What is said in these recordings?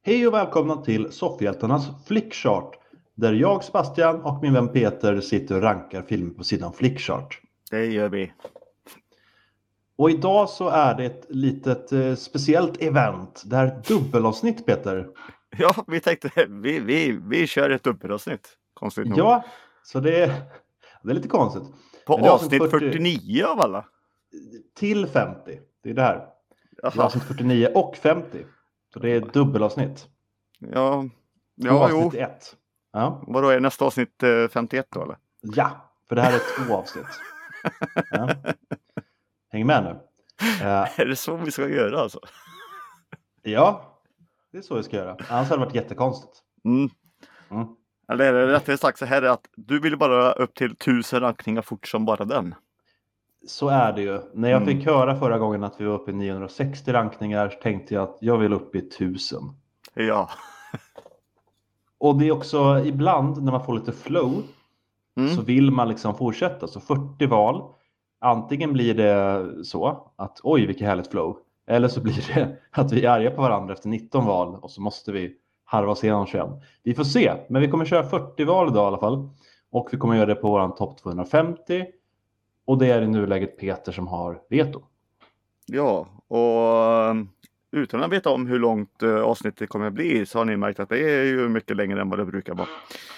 Hej och välkomna till Soffhjältarnas Flickchart, där jag, Sebastian och min vän Peter sitter och rankar filmer på sidan Flickchart. Det gör vi. Och idag så är det ett litet speciellt event. Det här är ett dubbelavsnitt, Peter. Ja, vi tänkte vi kör ett dubbelavsnitt. Konstigt nog. Ja, så det är lite konstigt. På Men det är avsnitt 49 av alla. Till 50. Det är det här. Det är Jaha. avsnitt 49 och 50. Så det är ett dubbelavsnitt. Ja, Och jo. avsnitt 1. Ja. Vadå, är nästa avsnitt 51 då eller? Ja, för det här är 2 avsnitt. Ja. Häng med nu. Är det så vi ska göra alltså? Ja, det är så vi ska göra. Annars hade det varit jättekonstigt. Mm. Mm. Eller är det rättare sagt så här att du vill bara upp till 1000 rankningar fort som bara den. Så är det ju. När jag fick höra förra gången att vi var uppe i 960 rankningar så tänkte jag att jag vill upp i 1000. Ja. Och det är också ibland när man får lite flow så vill man liksom fortsätta. Så 40 val. Antingen blir det så att oj vilket härligt flow. Eller så blir det att vi är arga på varandra efter 19 val och så måste vi harva oss igenom 21. Vi får se, men vi kommer köra 40 val idag i alla fall. Och vi kommer göra det på våran topp 250. Och det är i nuläget Peter som har veto. Ja, och utan att veta om hur långt avsnittet kommer att bli så har ni märkt att det är ju mycket längre än vad det brukar vara.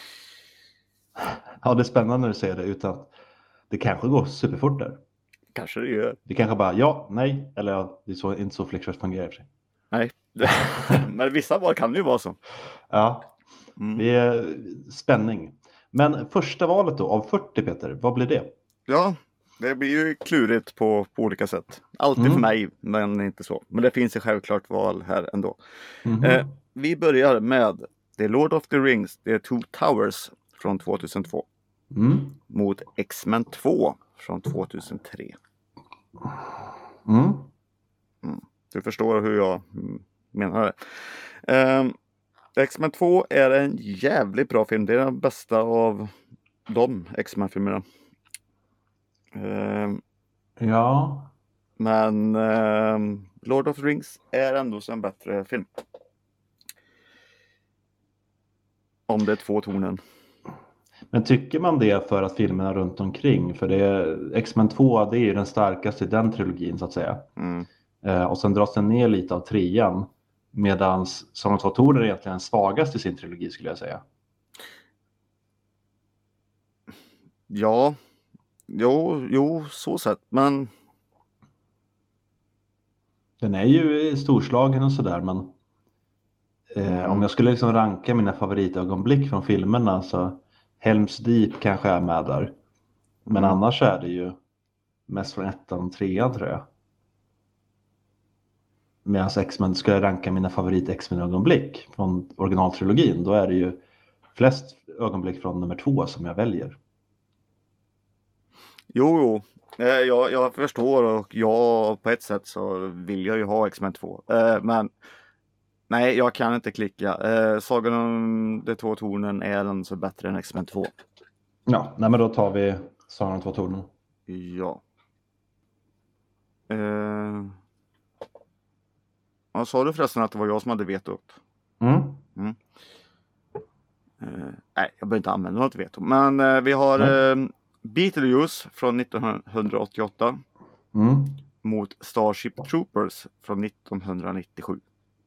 Ja, det är spännande när du säger det utan att det kanske går superfort där. Kanske det gör. Det kanske bara ja, nej, eller ja, det är inte så Flickchart fungerar i sig. Nej, men vissa val kan det ju vara så. Ja, det är spänning. Men första valet då, av 40 Peter, vad blir det? Ja, det blir ju klurigt på olika sätt. Alltid för mig, men inte så. Men det finns ju självklart val här ändå. Vi börjar med The Lord of the Rings, The Two Towers från 2002. Mot X-Men 2 från 2003. Du förstår hur jag menar det. X-Men 2 är en jävligt bra film. Det är den bästa av de X-Men-filmerna. Ja. Men Lord of the Rings är ändå en bättre film. Om det är 2 tonen. Men tycker man det för att filmerna runt omkring? För det är, X-Men 2 det är ju den starkaste i den trilogin så att säga. Och sen dras den ner lite av 3:an. Medan Sagan om 2 toner är egentligen den svagaste i sin trilogi skulle jag säga. Ja. Jo, så sett. Men den är ju storslagen och sådär men om jag skulle liksom ranka mina favoritögonblick från filmerna så Helm's Deep kanske är med där. Men annars är det ju mest från 1:an och 3:an tror jag. Medan X-Men ska jag ranka mina favorit X-Men-ögonblick från originaltrilogin. Då är det ju flest ögonblick från nummer 2 som jag väljer. Jo. Jag förstår och jag på ett sätt så vill jag ju ha X-Men 2. Men nej, jag kan inte klicka. Sagan om de 2 tornen är den så bättre än X-Men 2. Ja, nej men då tar vi Sagan om 2 tornen. Ja. Vad sa du förresten att det var jag som hade vetot? Nej, jag behöver inte använda något veto. Men vi har Beetlejuice från 1988 mot Starship Troopers från 1997.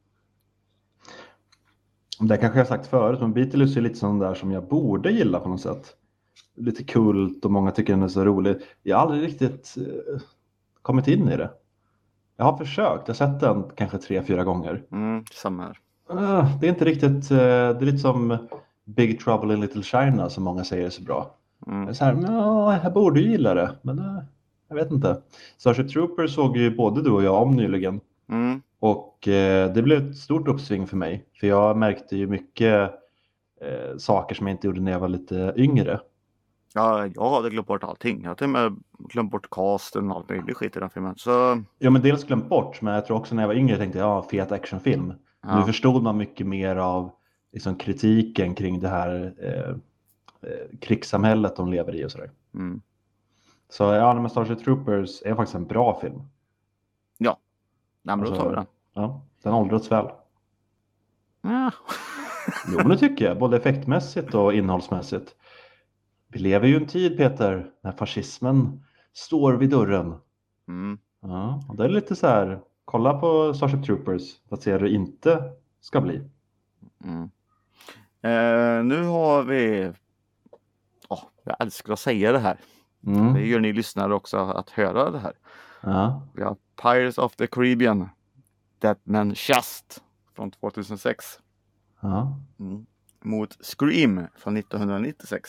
Det kanske jag sagt förut, men Beetlejuice är lite sån där som jag borde gilla på något sätt. Lite kult och många tycker den är så rolig. Jag har aldrig riktigt kommit in i det. Jag har försökt, jag har sett den kanske 3-4 gånger. Samma här. Det är inte riktigt, det är lite som Big Trouble in Little China som många säger är så bra. Så här, jag borde ju gilla det, men jag vet inte. Starship Troopers såg ju både du och jag om nyligen. Och det blev ett stort uppsving för mig. För jag märkte ju mycket saker som jag inte gjorde när jag var lite yngre. Ja, jag hade glömt bort allting. Jag hade till och med glömt bort casten och allt möjligt skit i den filmen. Så... Ja, men dels glömt bort. Men jag tror också när jag var yngre tänkte jag, fet actionfilm. Ja. Nu förstod man mycket mer av liksom, kritiken kring det här krigssamhället de lever i och sådär. Så ja, men Starship Troopers är faktiskt en bra film. Ja, nej, men då tar vi den. Ja, den åldrats väl. Ja. Jo, men det tycker jag. Både effektmässigt och innehållsmässigt. Vi lever ju i en tid, Peter, när fascismen står vid dörren. Mm. Ja, och det är lite så här, kolla på Starship Troopers för att se hur det inte ska bli. Mm. Nu har vi, jag älskar att säga det här. Mm. Det gör ni lyssnare också att höra det här. Ja. Vi har Pirates of the Caribbean, That Man Just från 2006. Ja. Mot Scream från 1996.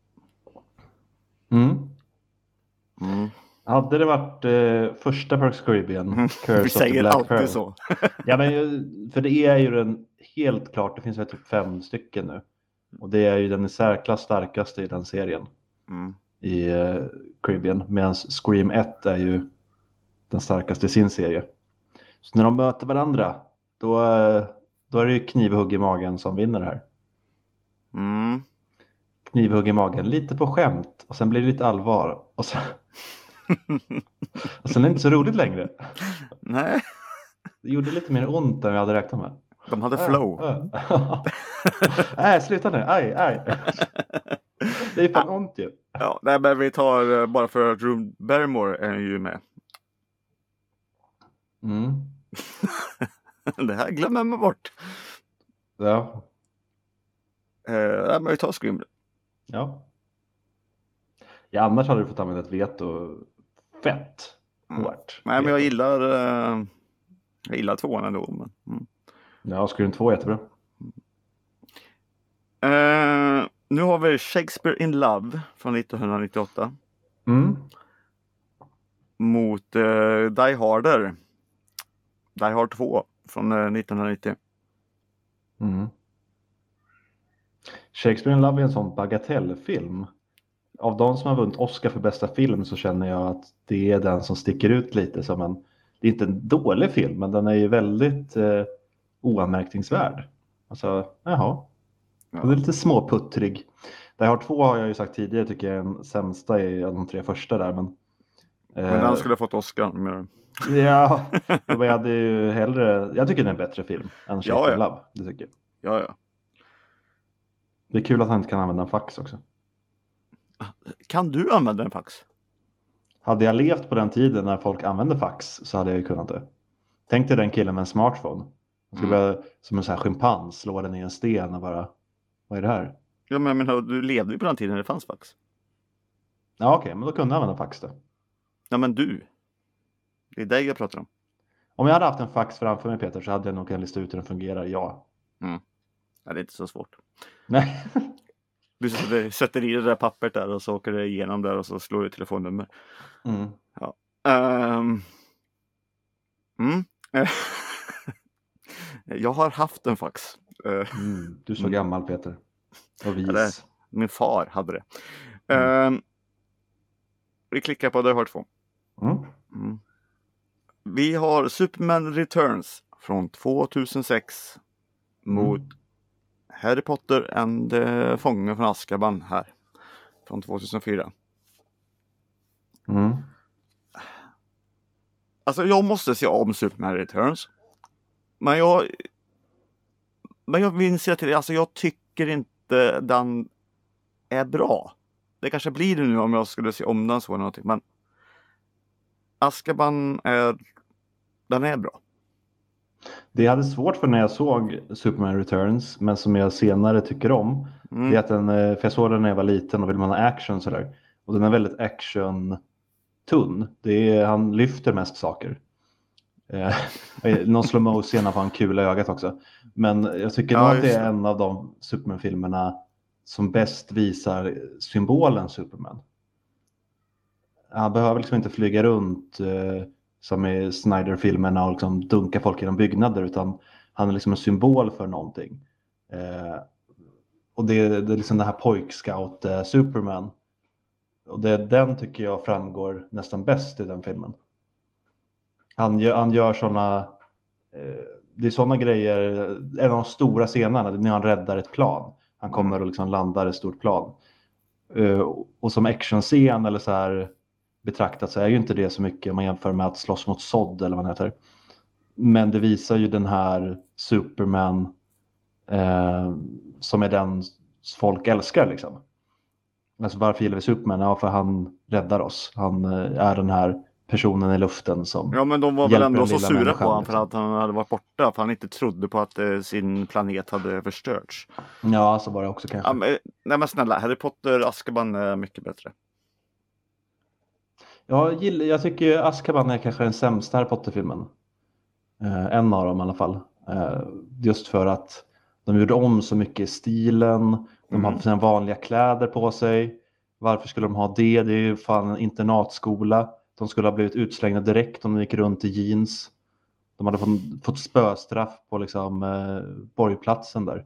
Mm. Mm. Hade det varit första Pirates of the Caribbean, Vi Curse of the säger Black alltid Pearl. så. Ja, men för det är ju den helt klart, det finns väl typ 5 stycken nu. Och det är ju den i särklass starkaste i den serien. I Caribbean. Medan Scream 1 är ju den starkaste i sin serie. Så när de möter varandra, då är det ju knivhugg i magen som vinner här. Mm. Knivhugg i magen, lite på skämt. Och sen blir det lite allvar. Och sen är det inte så roligt längre. Nej. Det gjorde lite mer ont än jag hade räknat med. De hade flow. Nej, sluta nu. Aj. Det är fan ont ju. Ja, nej, men vi tar bara för att Drew Barrymore är ju med. Mm. Det här glömmer man bort. Ja. Men vi tar Scream. Ja. Ja, annars hade du fått använda ett veto fett hårt. Nej, men jag gillar 2:an ändå. Men, Ja, Scream 2 är jättebra. Nu har vi Shakespeare in Love från 1998. Mot Die Harder. Die Hard 2 från 1990. Shakespeare in Love är en sån bagatellfilm. Av de som har vunnit Oscar för bästa film så känner jag att det är den som sticker ut lite som en... Det är inte en dålig film, men den är ju väldigt oanmärkningsvärd. Alltså, jaha. Ja. Det är lite småputtrig. Die Hard 2 har jag ju sagt tidigare, tycker jag är den sämsta i de 3 första där. Men den skulle ha fått Oscar. Men... Ja, jag hade ju hellre... Jag tycker det är en bättre film än Shakespeare in Love. Det tycker jag. Ja. Det är kul att han inte kan använda en fax också. Kan du använda en fax? Hade jag levt på den tiden när folk använde fax så hade jag ju kunnat det. Tänk dig den killen med en smartphone. Han skulle börja som en sån här schimpans slå den i en sten och bara... Vad är det här? Ja, men du levde ju på den tiden när det fanns fax. Ja, okej, men då kunde jag använda fax då. Ja, men du. Det är dig jag pratar om. Om jag hade haft en fax framför mig, Peter, så hade jag nog kunnat lista ut hur den fungerar, ja. Ja, det är inte så svårt. Nej. Du sätter i det där pappret där och så åker det igenom där och så slår du telefonnummer. Ja. Jag har haft en fax. Du är så gammal, Peter. Och vis. Min far hade det. Vi klickar på Die Hard 2. Vi har Superman Returns från 2006 mot Harry Potter and Fången från Azkaban här från 2004. Alltså jag måste se om Superman Returns. Men jag vill säga till dig, alltså jag tycker inte den är bra. Det kanske blir det nu om jag skulle se om den så eller någonting, men Azkaban den är bra. Det jag hade svårt för när jag såg Superman Returns, men som jag senare tycker om, det är att för jag såg den när jag var liten och vill man ha action sådär. Och den är väldigt action-tunn. Han lyfter mest saker. Någon slow-mo-scen får en kula i ögat också. Men jag tycker nog att det är en av de Superman-filmerna som bäst visar symbolen Superman. Han behöver liksom inte flyga runt som i Snyder-filmerna och liksom dunka folk genom byggnader, utan han är liksom en symbol för någonting. Och det är liksom den här pojkscout Superman. Och den tycker jag framgår nästan bäst i den filmen. Han gör sådana... det är sådana grejer, en av de stora scenerna, när han räddar ett plan. Han kommer och liksom landar ett stort plan. Och som actionscen eller så här betraktat så är ju inte det så mycket om man jämför med att slåss mot Zod eller vad det heter. Men det visar ju den här Superman som är den folk älskar liksom. Alltså varför gillar vi Superman? Ja, för han räddar oss. Han är den här personen i luften som Ja, men de var väl hjälper ändå den så lilla sura människan, på honom liksom. för att han hade varit borta. För han inte trodde på att sin planet hade förstörts. Ja, så var det också kanske. Ja, nej men snälla, Harry Potter Azkaban är mycket bättre. Jag tycker Azkaban är kanske den sämsta Harry Potter-filmen. En av dem i alla fall. Just för att de gjorde om så mycket i stilen. De hade sina vanliga kläder på sig. Varför skulle de ha det? Det är ju fan en internatskola. De skulle ha blivit utslängda direkt om de gick runt i jeans. De hade fått spöstraff på liksom, borgplatsen där.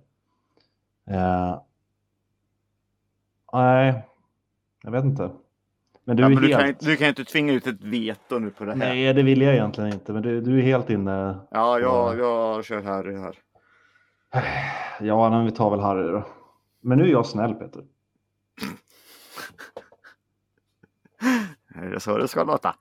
Nej, jag vet inte. Men du är helt... du kan inte tvinga ut ett veto nu på det här. Nej, det vill jag egentligen inte. Men du är helt inne. Ja, jag kör här. Ja, men vi tar väl Harry då. Men nu är jag snäll, Peter. Det är så det ska låta.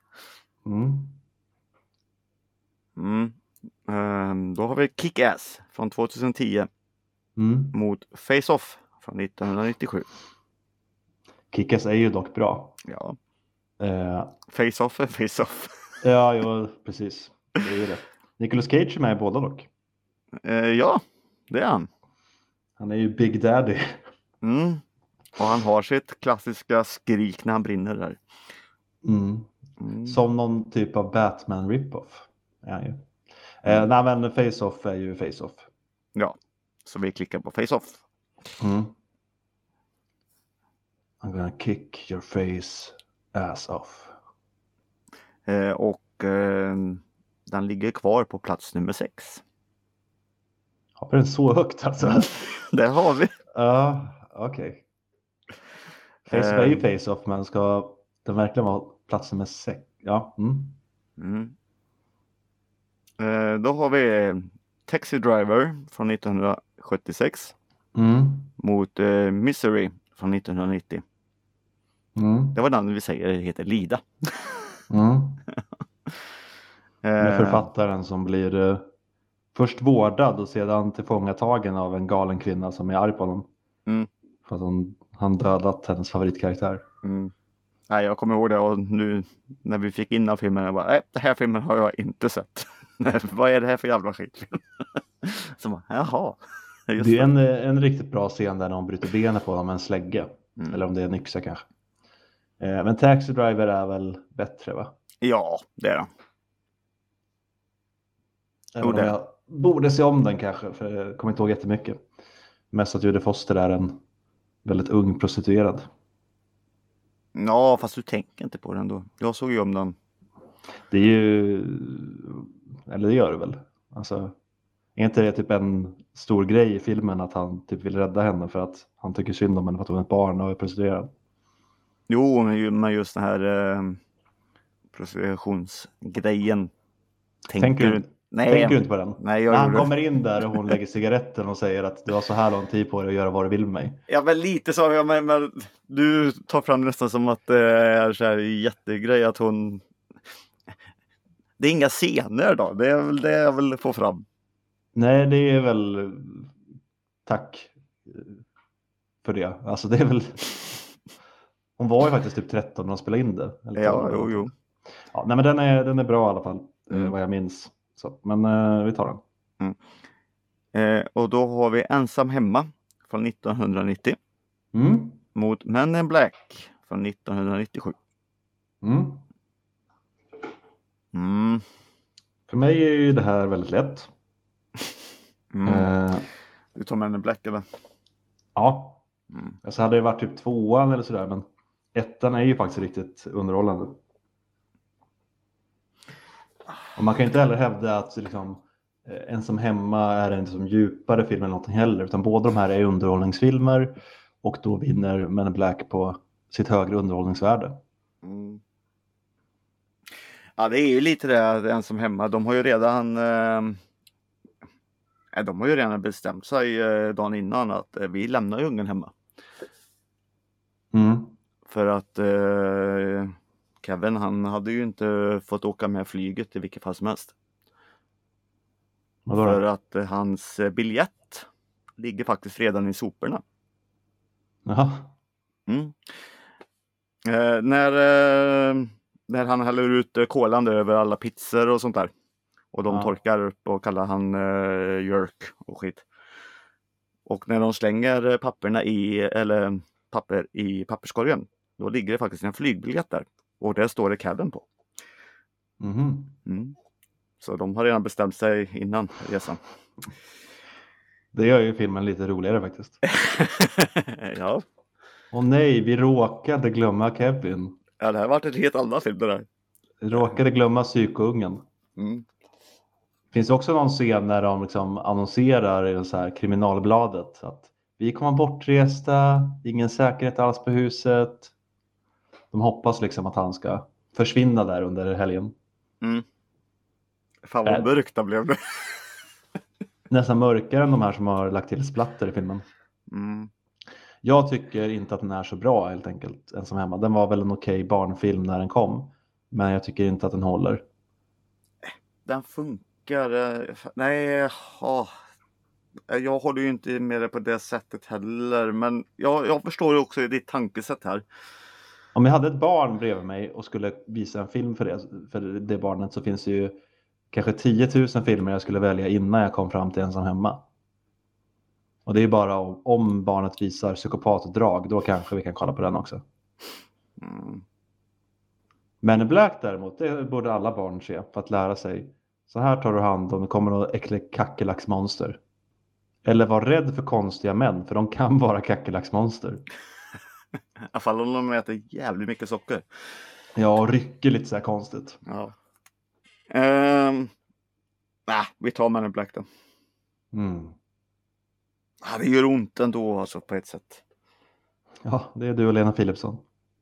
Då har vi Kick-Ass från 2010 mot Face-Off från 1997. Kick-Ass är ju dock bra. Ja. Face-Off är Face-Off. Ja, jo, precis. Det är det. Nicolas Cage är med i båda dock. Ja, det är han. Han är ju Big Daddy. Och han har sitt klassiska skrik när han brinner där. Som någon typ av Batman rip-off. Ja, ju. Nej, men Face-Off är ju Face-Off. Ja, så vi klickar på Face-Off. I'm gonna kick your face ass off. Och den ligger kvar på plats nummer 6. Har vi den så högt alltså? Det har vi. Ja, okej. Face-Off är ju Face-Off, men ska den verkligen vara plats nummer 6? Ja. Då har vi Taxi Driver från 1976 mot Misery från 1990. Det var den vi säger heter Lida. Med författaren som blir först vårdad och sedan tillfångatagen av en galen kvinna som är arg på honom. För att han dödat hennes favoritkaraktär. Nej, jag kommer ihåg det, och nu när vi fick in av filmen, jag bara, nej, det här filmen har jag inte sett. Vad är det här för jävla skitfilm? Så bara, jaha. Det är en riktigt bra scen där någon bryter benet på honom med en slägga. Eller om det är en yxa kanske. Men Taxi Driver är väl bättre, va? Ja, det är det. Även om jag borde se om den kanske, för jag kommer inte ihåg jättemycket. Mest att Judy Foster är en väldigt ung prostituerad. Ja, fast du tänker inte på den då. Jag såg ju om den. Det är ju... Eller det gör det väl. Alltså, är inte det typ en stor grej i filmen att han typ vill rädda henne för att han tycker synd om henne för att hon är ett barn och är prostituerad? Jo, men just den här prostitutionsgrejen. Tänker du inte på den? Nej, när han kommer in där och hon lägger cigaretten och säger att du har så här lång tid på dig att göra vad du vill med mig. Ja, men lite så. Ja, men du tar fram nästan som att det är så här jättegrej att hon... Det är inga scener då. Det är väl det jag vill få fram. Nej, det är väl... Tack för det. Alltså det är väl... Hon var ju faktiskt typ 13 när hon spelade in det. Eller ja, jo. Ja, nej, men den är bra i alla fall. Vad jag minns. Så, men vi tar den. Och då har vi Ensam hemma från 1990 mot Men in Black från 1997. För mig är ju det här väldigt lätt. Du tar Men in Black eller? Ja. Alltså hade det varit typ 2:an eller sådär, men 1:an är ju faktiskt riktigt underhållande. Och man kan inte heller hävda att liksom, Ensam hemma är en som djupare film eller någonting heller, utan båda de här är underhållningsfilmer och då vinner Men in Black på sitt högre underhållningsvärde. Ja, det är ju lite det, Ensam hemma. De har ju redan bestämt sig dagen innan att vi lämnar ungen hemma. För att Kevin, han hade ju inte fått åka med flyget i vilket fall som helst. För att hans biljett ligger faktiskt redan i soporna. Jaha. Mm. När han häller ut kolan över alla pizzor och sånt där. Och de torkar upp och kallar han jerk och skit. Och när de slänger papper i papperskorgen, då ligger det faktiskt en flygbiljett där. Och där står det cabin på. Så de har redan bestämt sig innan resan. Det gör ju filmen lite roligare faktiskt. Ja. Åh nej, vi råkade glömma Kevin. Ja, det här har varit ett helt annat film det där. Råkade glömma psykoungen. Finns också någon scen när de liksom annonserar i så här kriminalbladet att vi kommer bortresta, ingen säkerhet alls på huset. De hoppas liksom att han ska försvinna där under helgen. Fan vad mörkt det blev det. Nästan mörkare än de här som har lagt till splatter i filmen. Jag tycker inte att den är så bra helt enkelt, Ensam hemma. Den var väl en okej barnfilm när den kom. Men jag tycker inte att den håller. Den funkar. Nej, jag håller ju inte med det på det sättet heller. Men jag förstår ju också ditt tankesätt här. Om jag hade ett barn bredvid mig och skulle visa en film för det barnet, så finns det ju kanske 10 000 filmer jag skulle välja innan jag kom fram till Ensam hemma. Och det är bara om barnet visar psykopatdrag, då kanske vi kan kolla på den också. Men Black däremot, det borde alla barn se för att lära sig. Så här tar du hand om det kommer något äckligt kackerlacksmonster. Eller var rädd för konstiga män, för de kan vara kackerlacksmonster. I alla fall om de äter jävligt mycket socker. Ja, och rycker lite så här konstigt. Ja. Vi tar Man in Black då. Det gör ont ändå alltså på ett sätt. Ja, det är du och Lena Philipsson.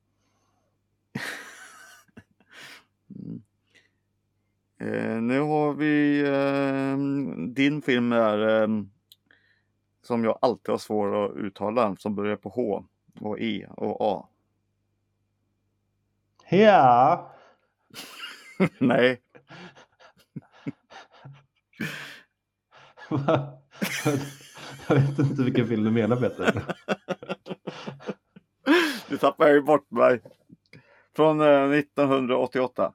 Nu har vi din film är som jag alltid har svår att uttala, som börjar på H och E och A. Ja. Nej. Jag vet inte vilken film du menar, Peter. Du tappar ju bort mig. Från 1988.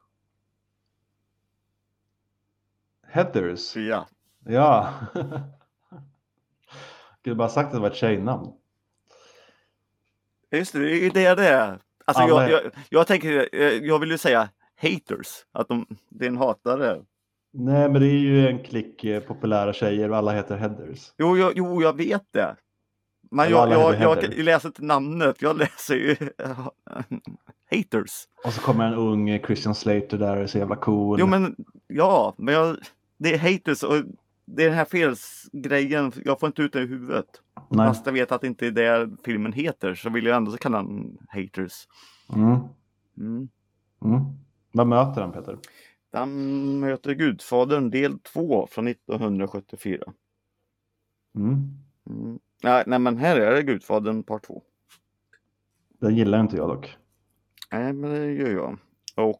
Heathers? Ja. Ja. Jag skulle bara sagt att det var ett tjejnamn. Just det, det är det. Alltså jag tänker, jag vill ju säga haters. Att det är en hatare. Nej, men det är ju en klick populära tjejer och alla heter Heathers. Jo, jag vet det. Men jag läser inte namnet. Jag läser ju haters. Och så kommer en ung Christian Slater där och är så jävla cool. Jo, men det är haters och det är den här felsgrejen. Jag får inte ut det i huvudet. Nej. Fast jag vet att det inte är det filmen heter, så vill jag ändå kalla den haters. Vad möter den, Peter? Den möter Gudfadern del 2 från 1974. Nej, men här är det Gudfadern part 2. Den gillar inte jag dock. Nej, men det gör jag. Och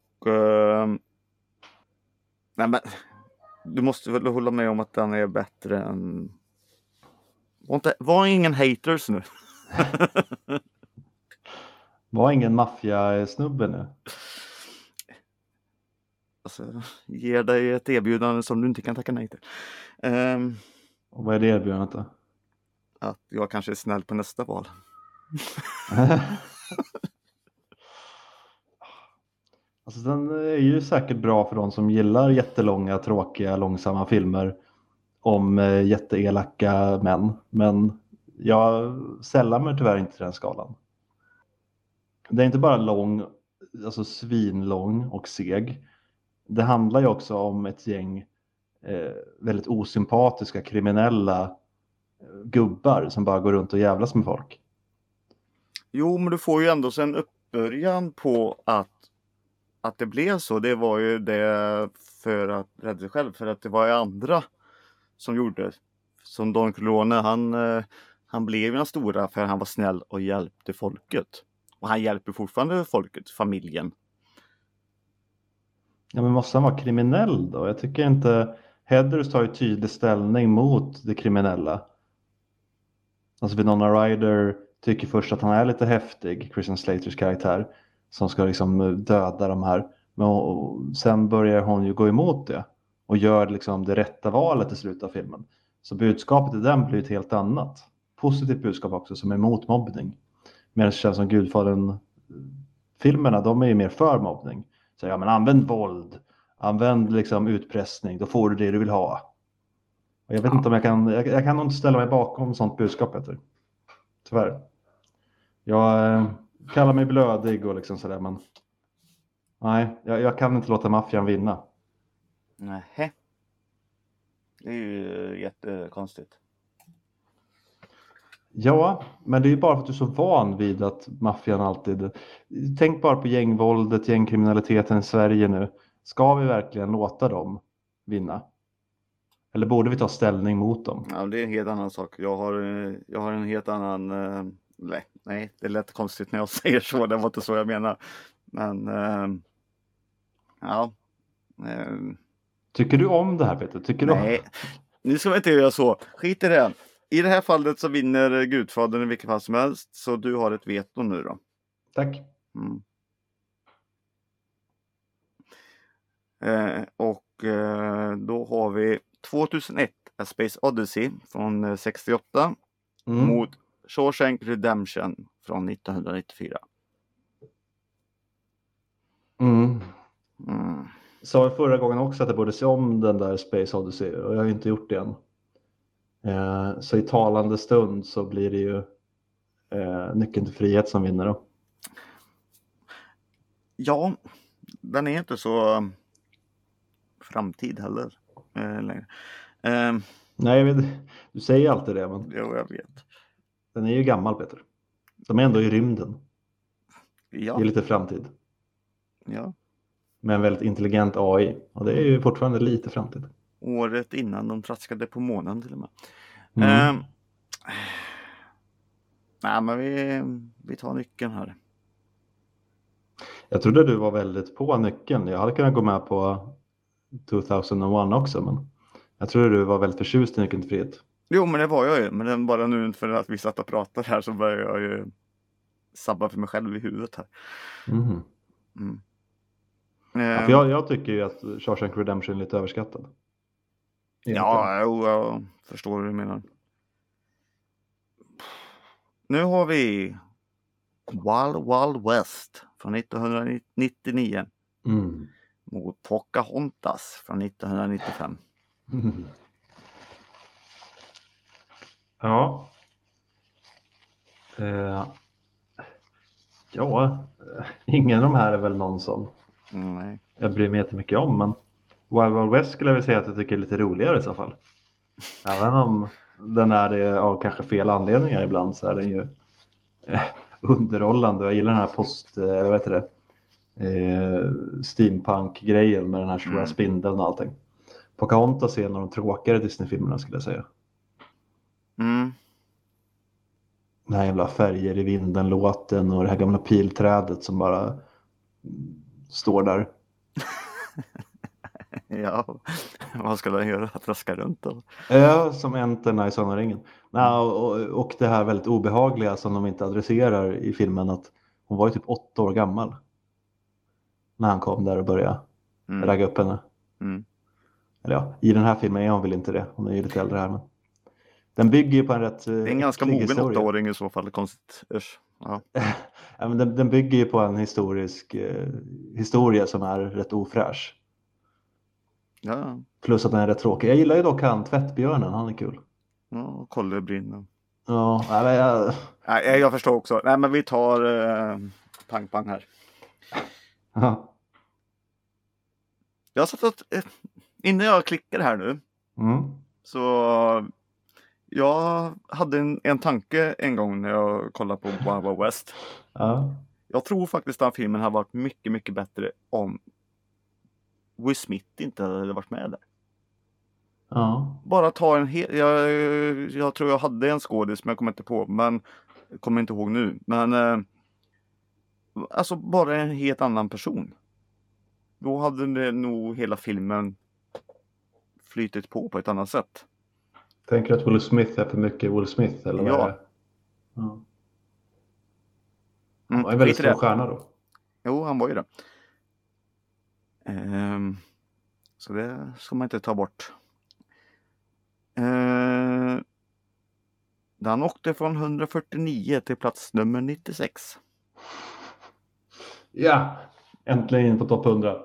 nej, men du måste väl hålla med om att den är bättre än... Var ingen haters nu. Var ingen maffia-snubbe nu. Alltså, ger dig ett erbjudande som du inte kan tacka nej till. Och vad är det erbjudandet då? Att jag kanske är snäll på nästa val. Alltså den är ju säkert bra för de som gillar jättelånga, tråkiga, långsamma filmer om jätteelaka män. Men jag sällar mig tyvärr inte till den skalan. Det är inte bara lång, alltså svinlång och seg. Det handlar ju också om ett gäng väldigt osympatiska, kriminella gubbar som bara går runt och jävlas med folk. Jo, men du får ju ändå sen uppbörjan på att det blev så. Det var ju det för att rädda sig själv. För att det var ju andra som gjorde. Som Don Corleone, han blev ju den stora för han var snäll och hjälpte folket. Och han hjälper fortfarande folket, familjen. Ja, men måste han vara kriminell då? Jag tycker inte... Heathers tar ju tydlig ställning mot det kriminella. Alltså Winona Ryder tycker först att han är lite häftig, Christian Slaters karaktär, som ska liksom döda de här. Men sen börjar hon ju gå emot det och gör liksom det rätta valet i slutet av filmen. Så budskapet i den blir ett helt annat. Positivt budskap också som är emot mobbning. Medan det känns som Gudfadern-filmerna, de är ju mer för mobbning. Så ja, men använd våld, använd liksom utpressning, då får du det du vill ha. Och jag vet inte om jag kan nog inte ställa mig bakom sånt budskap, Peter. Tyvärr. Jag kallar mig blödig och liksom sådär, men nej, jag kan inte låta maffian vinna. Nej. Det är ju jättekonstigt. Ja, men det är ju bara för att du är så van vid att maffian alltid... Tänk bara på gängvåldet, gängkriminaliteten i Sverige nu. Ska vi verkligen låta dem vinna? Eller borde vi ta ställning mot dem? Ja, det är en helt annan sak. Jag har en helt annan... Nej, det är lätt konstigt när jag säger så. Det var inte så jag menar. Men... ja. Tycker du om det här, Peter? Tycker Nej, nu ska vi inte göra så. Skit i det. I det här fallet så vinner Gudfadern i vilket fall som helst. Så du har ett veto nu då. Tack. Mm. Då har vi 2001 A Space Odyssey från 68 mot Shawshank Redemption från 1994. Sa förra gången också att jag borde se om den där Space Odyssey och jag har inte gjort det än. Så i talande stund så blir det ju Nyckeln till frihet som vinner då. Ja, den är inte så framtid heller längre. Nej, jag vet, du säger alltid det, men Jo, jag vet. Den är ju gammal, Peter. De är ändå i rymden. Ja. Det är lite framtid. Ja. Med en väldigt intelligent AI. Och det är ju fortfarande lite framtid. Året innan de traskade på månen till och med. Nej, men vi tar nyckeln här. Jag trodde du var väldigt på nyckeln. Jag hade kunnat gå med på 2001 också, men jag trodde du var väldigt förtjust i Nyckeln till frihet. Jo, men det var jag ju. Men bara nu för att vi satt och pratade här så började jag ju sabba för mig själv i huvudet här. Ja, för jag tycker ju att Shawshank Redemption är lite överskattad. Ja, jag förstår vad du menar. Nu har vi Wild Wild West från 1999 mot Pocahontas från 1995. Ja. Ingen av de här är väl någon som jag bryr mig jättemycket om, men Wild Wild West skulle jag vilja säga att jag tycker är lite roligare i så fall. Även om den är det av kanske fel anledningar ibland, så är den ju underhållande. Jag gillar den här steampunk-grejen med den här stora spindeln och allting. Pocahontas är en av de tråkigare Disney-filmerna skulle jag säga. Den här jävla färger i vinden-låten och det här gamla pilträdet som bara står där. Ja, vad ska den göra? Traska runt då? Ja, som Enterna i Sagan om ringen. Och det här väldigt obehagliga som de inte adresserar i filmen, att hon var ju typ 8 år gammal när han kom där och började ragga upp henne. Eller ja, i den här filmen är hon väl inte det. Hon är ju lite äldre här, men den bygger ju på en rätt... Det är en ganska mogen 8-åring i så fall, konstigt. Ja. Ja, men den bygger ju på en historia som är rätt ofräsch. Ja. Plus att den är rätt tråkig. Jag gillar ju dock han tvättbjörnen, han är kul. Ja, kolibrin. Ja, jag förstår också. Nej, men vi tar pang här. Ja. Jag satt att innan jag klickar här nu så jag hade en tanke en gång när jag kollade på Wild Wild West. Ja. Jag tror faktiskt att filmen hade varit mycket, mycket bättre om Will Smith inte hade varit med där. Ja. Bara ta jag tror jag hade en skådis, men jag kommer inte på, men jag kommer inte ihåg nu. Men alltså bara en helt annan person. Då hade det nog hela filmen flytit på ett annat sätt. Tänker du att Will Smith är för mycket Will Smith? Eller ja, Ja. Han var en väldigt stor stjärna då. Jo, han var ju det. Så det ska man inte ta bort. Han åkte från 149 till plats nummer 96. Ja, äntligen in på topp 100.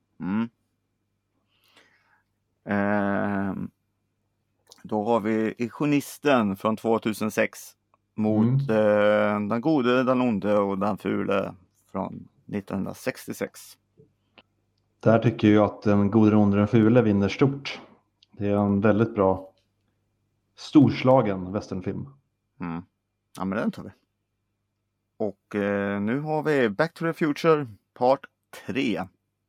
Då har vi Illusionisten från 2006 mot Den gode, den onde och den fule från 1966. Där tycker jag att Den gode, den onde, den fule vinner stort. Det är en väldigt bra storslagen westernfilm. Ja, men den tar vi. Och nu har vi Back to the Future part 3.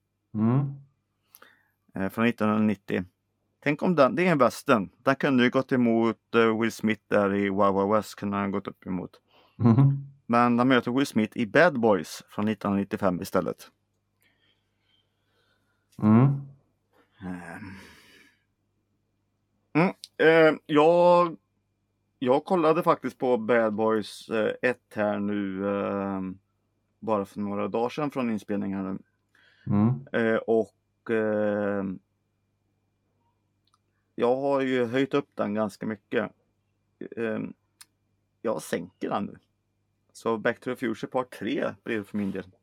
Från 1990. Tänk om den, det är en western. Den kunde ju gått emot Will Smith där i Wild Wild West. Kunde han gått upp emot. Men de möter Will Smith i Bad Boys från 1995 istället. Jag kollade faktiskt på Bad Boys 1 här nu bara för några dagar sedan från inspelningarna. Jag har ju höjt upp den ganska mycket. Jag sänker den nu. Så Back to the Future part 3 blir det för min del.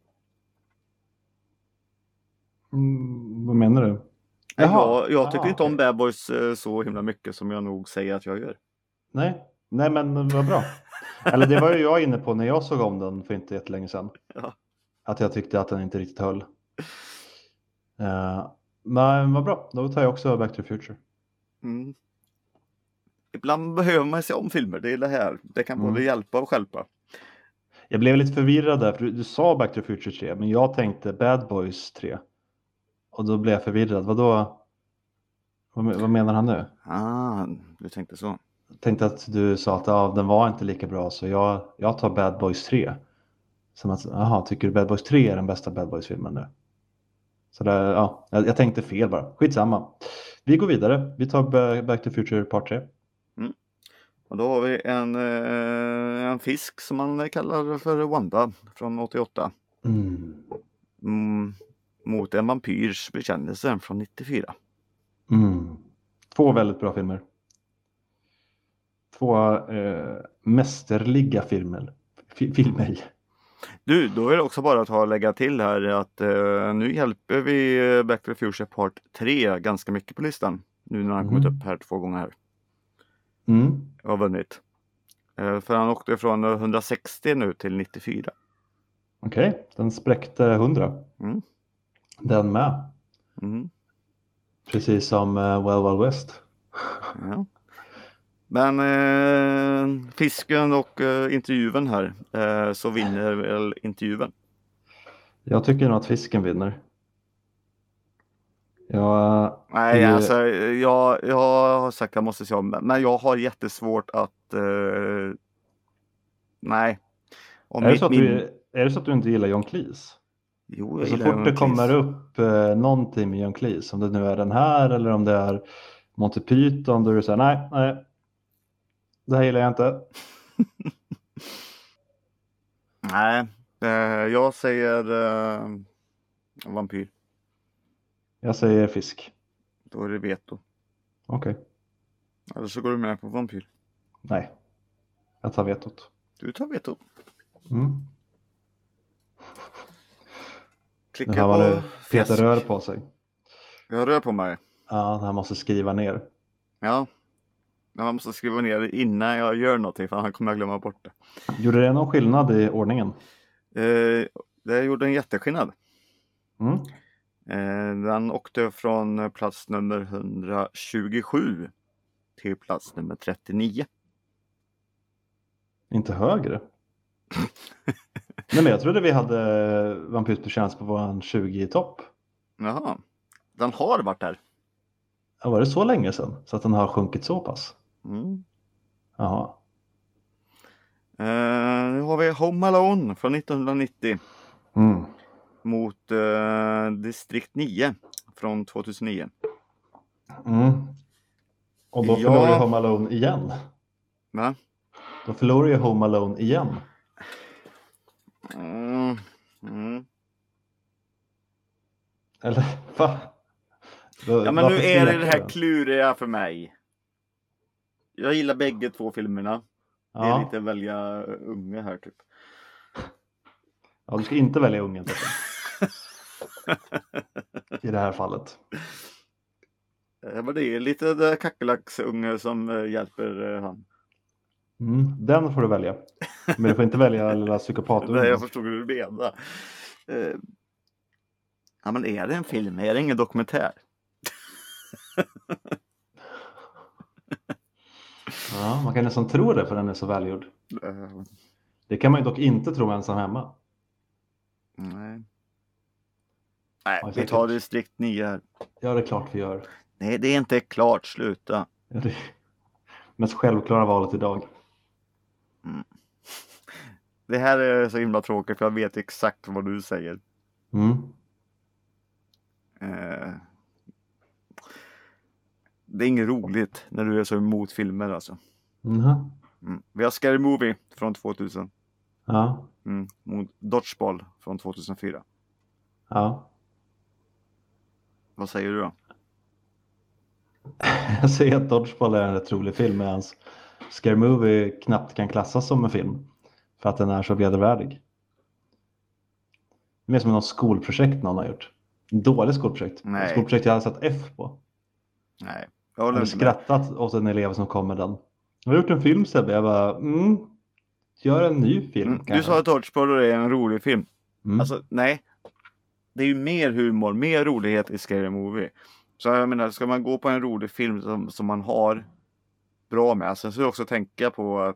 Vad menar du? Jag tycker inte om Bad Boys så himla mycket som jag nog säger att jag gör. Nej men vad bra. Eller det var ju jag inne på när jag såg om den för inte jättelänge sedan. Ja. Att jag tyckte att den inte riktigt höll. Men vad bra, då tar jag också Back to the Future. Ibland behöver man se om filmer, det är det här. Det kan både hjälpa och stjälpa. Jag blev lite förvirrad där, för du sa Back to the Future 3, men jag tänkte Bad Boys 3. Och då blev jag förvirrad. Vad menar han nu? Du tänkte så. Jag tänkte att du sa att den var inte lika bra, så jag tar Bad Boys 3. Som att, tycker du Bad Boys 3 är den bästa Bad Boys-filmen nu? Så där, jag tänkte fel bara. Skitsamma. Vi går vidare. Vi tar Back to the Future part 3. Och då har vi en fisk som man kallar för Wanda från 88. Mot en vampyrs bekännelse från 94. 2 väldigt bra filmer. 2 mästerliga filmer. Du, då är det också bara att lägga till här att nu hjälper vi Back to the Future part 3 ganska mycket på listan. Nu när han kommit upp här 2 gånger här. Jag har vunnit. För han åkte från 160 nu till 94. Okej, den spräckte 100. Den med. Precis som Wild Wild West. Ja. Men fisken och intervjun här, så vinner väl intervjun. Jag tycker nog att fisken vinner. Jag har sagt att jag måste se om, men jag har jättesvårt att nej. Är det så att du inte gillar John Cleese? Jo, jag så gillar fort John det Cleese. kommer upp någonting med John Cleese, om det nu är den här eller om det är Monty Python, då är det så här, nej, det här gillar jag inte. Nej, jag säger vampyr. Jag säger fisk. Då är det veto. Okej. Eller så går du med på vampyr. Nej, jag tar vetot. Du tar veto. Klicka nu på Peter rör på sig. Jag rör på mig. Ja, han måste skriva ner. Ja, man måste skriva ner det innan jag gör någonting, för han kommer jag glömma bort det. Gjorde det någon skillnad i ordningen? Det gjorde en jätteskillnad. Den åkte från plats nummer 127 till plats nummer 39. Inte högre? Nej, men jag trodde vi hade Vampyrs bekännelse på våran 20-topp. Jaha, den har varit där. Ja, var det så länge sedan? Så att den har sjunkit så pass? Jaha. Nu har vi Home Alone från 1990. Mot Distrikt 9 från 2009. Och då förlorar vi Home Alone igen. Va? Då förlorar ju Home Alone igen. Eller va? Ja, men nu är det här kluriga för mig. Jag gillar bägge två filmerna. Det är lite välja unga här typ. Ja, du ska inte välja ungen. I det här fallet. Ja, men det är lite kackerlacksunge som hjälper han. Den får du välja. Men du får inte välja lilla psykopatungen. Nej, jag förstod hur du menar. Ja, men är det en film? Är det ingen dokumentär? Ja, man kan nästan tro det för den är så välgjord. Det kan man ju dock inte tro ensam hemma. Nej, vi tar det strikt 9 här. Ja, det är klart vi gör. Nej, det är inte klart. Sluta. Ja, det mest självklara valet idag. Det här är så himla tråkigt för jag vet exakt vad du säger. Det är inget roligt när du är så emot filmer alltså. Vi har Scary Movie från 2000. Ja. Mot Dodgeball från 2004. Ja. Vad säger du då? Jag säger att Dodgeball är en rätt rolig film medan Scary Movie knappt kan klassas som en film. För att den är så vedervärdig. Det är som något skolprojekt någon har gjort. En dålig skolprojekt. Nej. En skolprojekt jag hade satt F på. Nej. Jag hade skrattat åt en elev som kom med den. Jag har gjort en film Sebbe. Jag bara, gör en ny film. Du sa att Dodgeball är en rolig film. Alltså, nej. Det är ju mer humor, mer rolighet i Scary Movie. Så jag menar, ska man gå på en rolig film som man har bra med. Sen så också tänka på att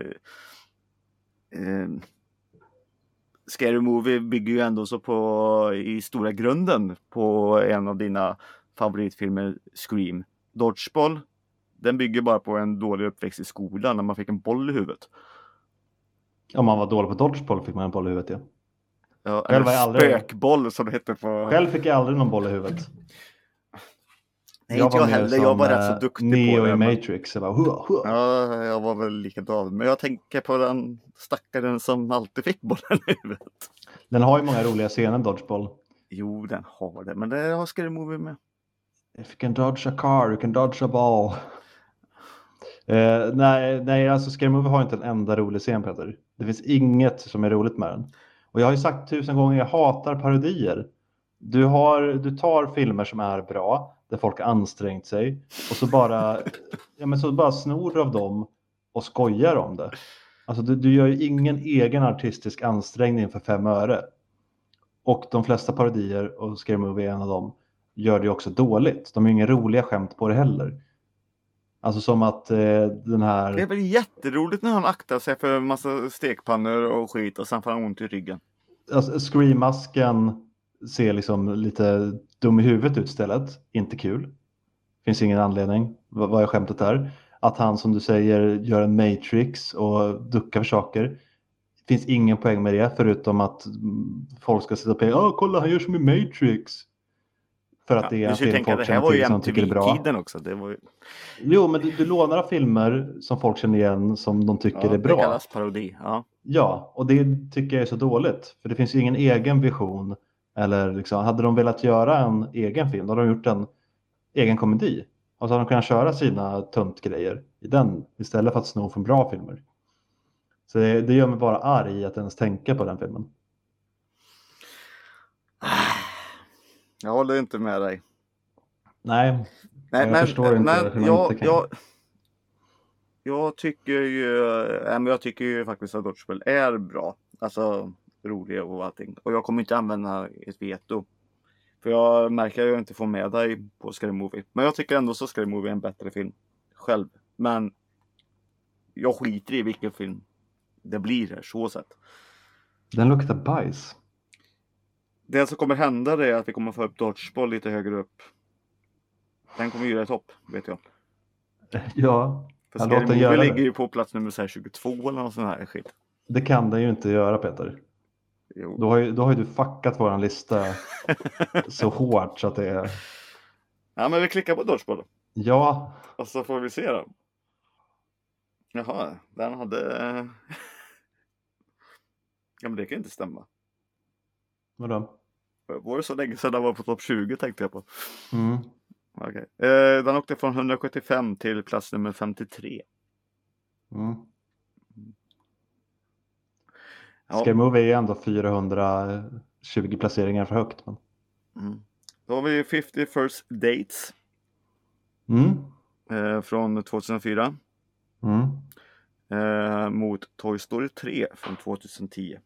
Scary Movie bygger ju ändå så på i stora grunden på en av dina favoritfilmer, Scream. Dodgeball, den bygger bara på en dålig uppväxt i skolan när man fick en boll i huvudet. Om man var dålig på Dodgeball fick man en boll i huvudet, ja. Ja, eller spökboll som det hette på... Själv fick jag aldrig någon boll i huvudet. Nej, inte jag heller. Jag var rätt så duktig Neo på det. Neo i Matrix. Jag bara, Ja, jag var väl likadan. Men jag tänker på den stackaren som alltid fick bollen i huvudet. Den har ju många roliga scener, Dodgeball. Jo, den har det. Men det har Scary Movie med. If you can dodge a car, you can dodge a ball. Nej, alltså Scary Movie har inte en enda rolig scen, Peter. Det finns inget som är roligt med den. Och jag har ju sagt 1000 gånger, jag hatar parodier. Du tar filmer som är bra, där folk har ansträngt sig, och så bara snor du av dem och skojar om det. Alltså du gör ju ingen egen artistisk ansträngning för 5 öre. Och de flesta parodier, och Scary Movie är en av dem, gör det också dåligt. De är inga roliga skämt på det heller. Alltså som att den här... Det är väl jätteroligt när han aktar sig för en massa stekpannor och skit och sen får han ont i ryggen. Alltså, Scream-masken ser liksom lite dum i huvudet ut istället. Inte kul. Finns ingen anledning. Vad är skämtet där? Att han, som du säger, gör en Matrix och duckar för saker. Finns ingen poäng med det förutom att folk ska sitta och peka. Kolla, han gör som i Matrix. För att det är en film folk känner till som tycker det är bra. Också. Det var ju... Jo, men du lånar av filmer som folk känner igen som de tycker är bra. Det kallas parodi. Ja, och det tycker jag är så dåligt. För det finns ju ingen egen vision. Eller liksom, hade de velat göra en egen film, då hade de gjort en egen komedi. Och så hade de kunnat köra sina töntgrejer i den istället för att sno från bra filmer. Så det gör mig bara arg att ens tänka på den filmen. Jag håller inte med dig. Nej, jag förstår inte hur man inte kan. Jag tycker ju faktiskt att Dodgeball är bra. Alltså rolig och allting. Och jag kommer inte använda ett veto. För jag märker att jag inte får med dig på Scary Movie. Men jag tycker ändå så Scary Movie är en bättre film. Själv. Men jag skiter i vilken film det blir här, så sett. Den luktar bajs. Det som kommer hända är att vi kommer få upp Dodgeball lite högre upp. Den kommer göra ett topp, vet jag. Ja. För Scary Movie ligger ju på plats nummer 22 eller något sån här skit. Det kan den ju inte göra, Peter. Jo. Då har ju du fuckat våran lista så hårt så att det är... Ja, men vi klickar på Dodgeball då. Ja. Och så får vi se då. Jaha, den hade... Ja, men det kan inte stämma. Vadå? Var det så länge sedan den var på topp 20 tänkte jag på. Mm. Okay. Den åkte från 175 till plats nummer 53. Mm. Ja. Scary Movie är ändå 420 placeringar för högt. Men... Mm. Då har vi 50 First Dates. Från 2004. Mot Toy Story 3 från 2010.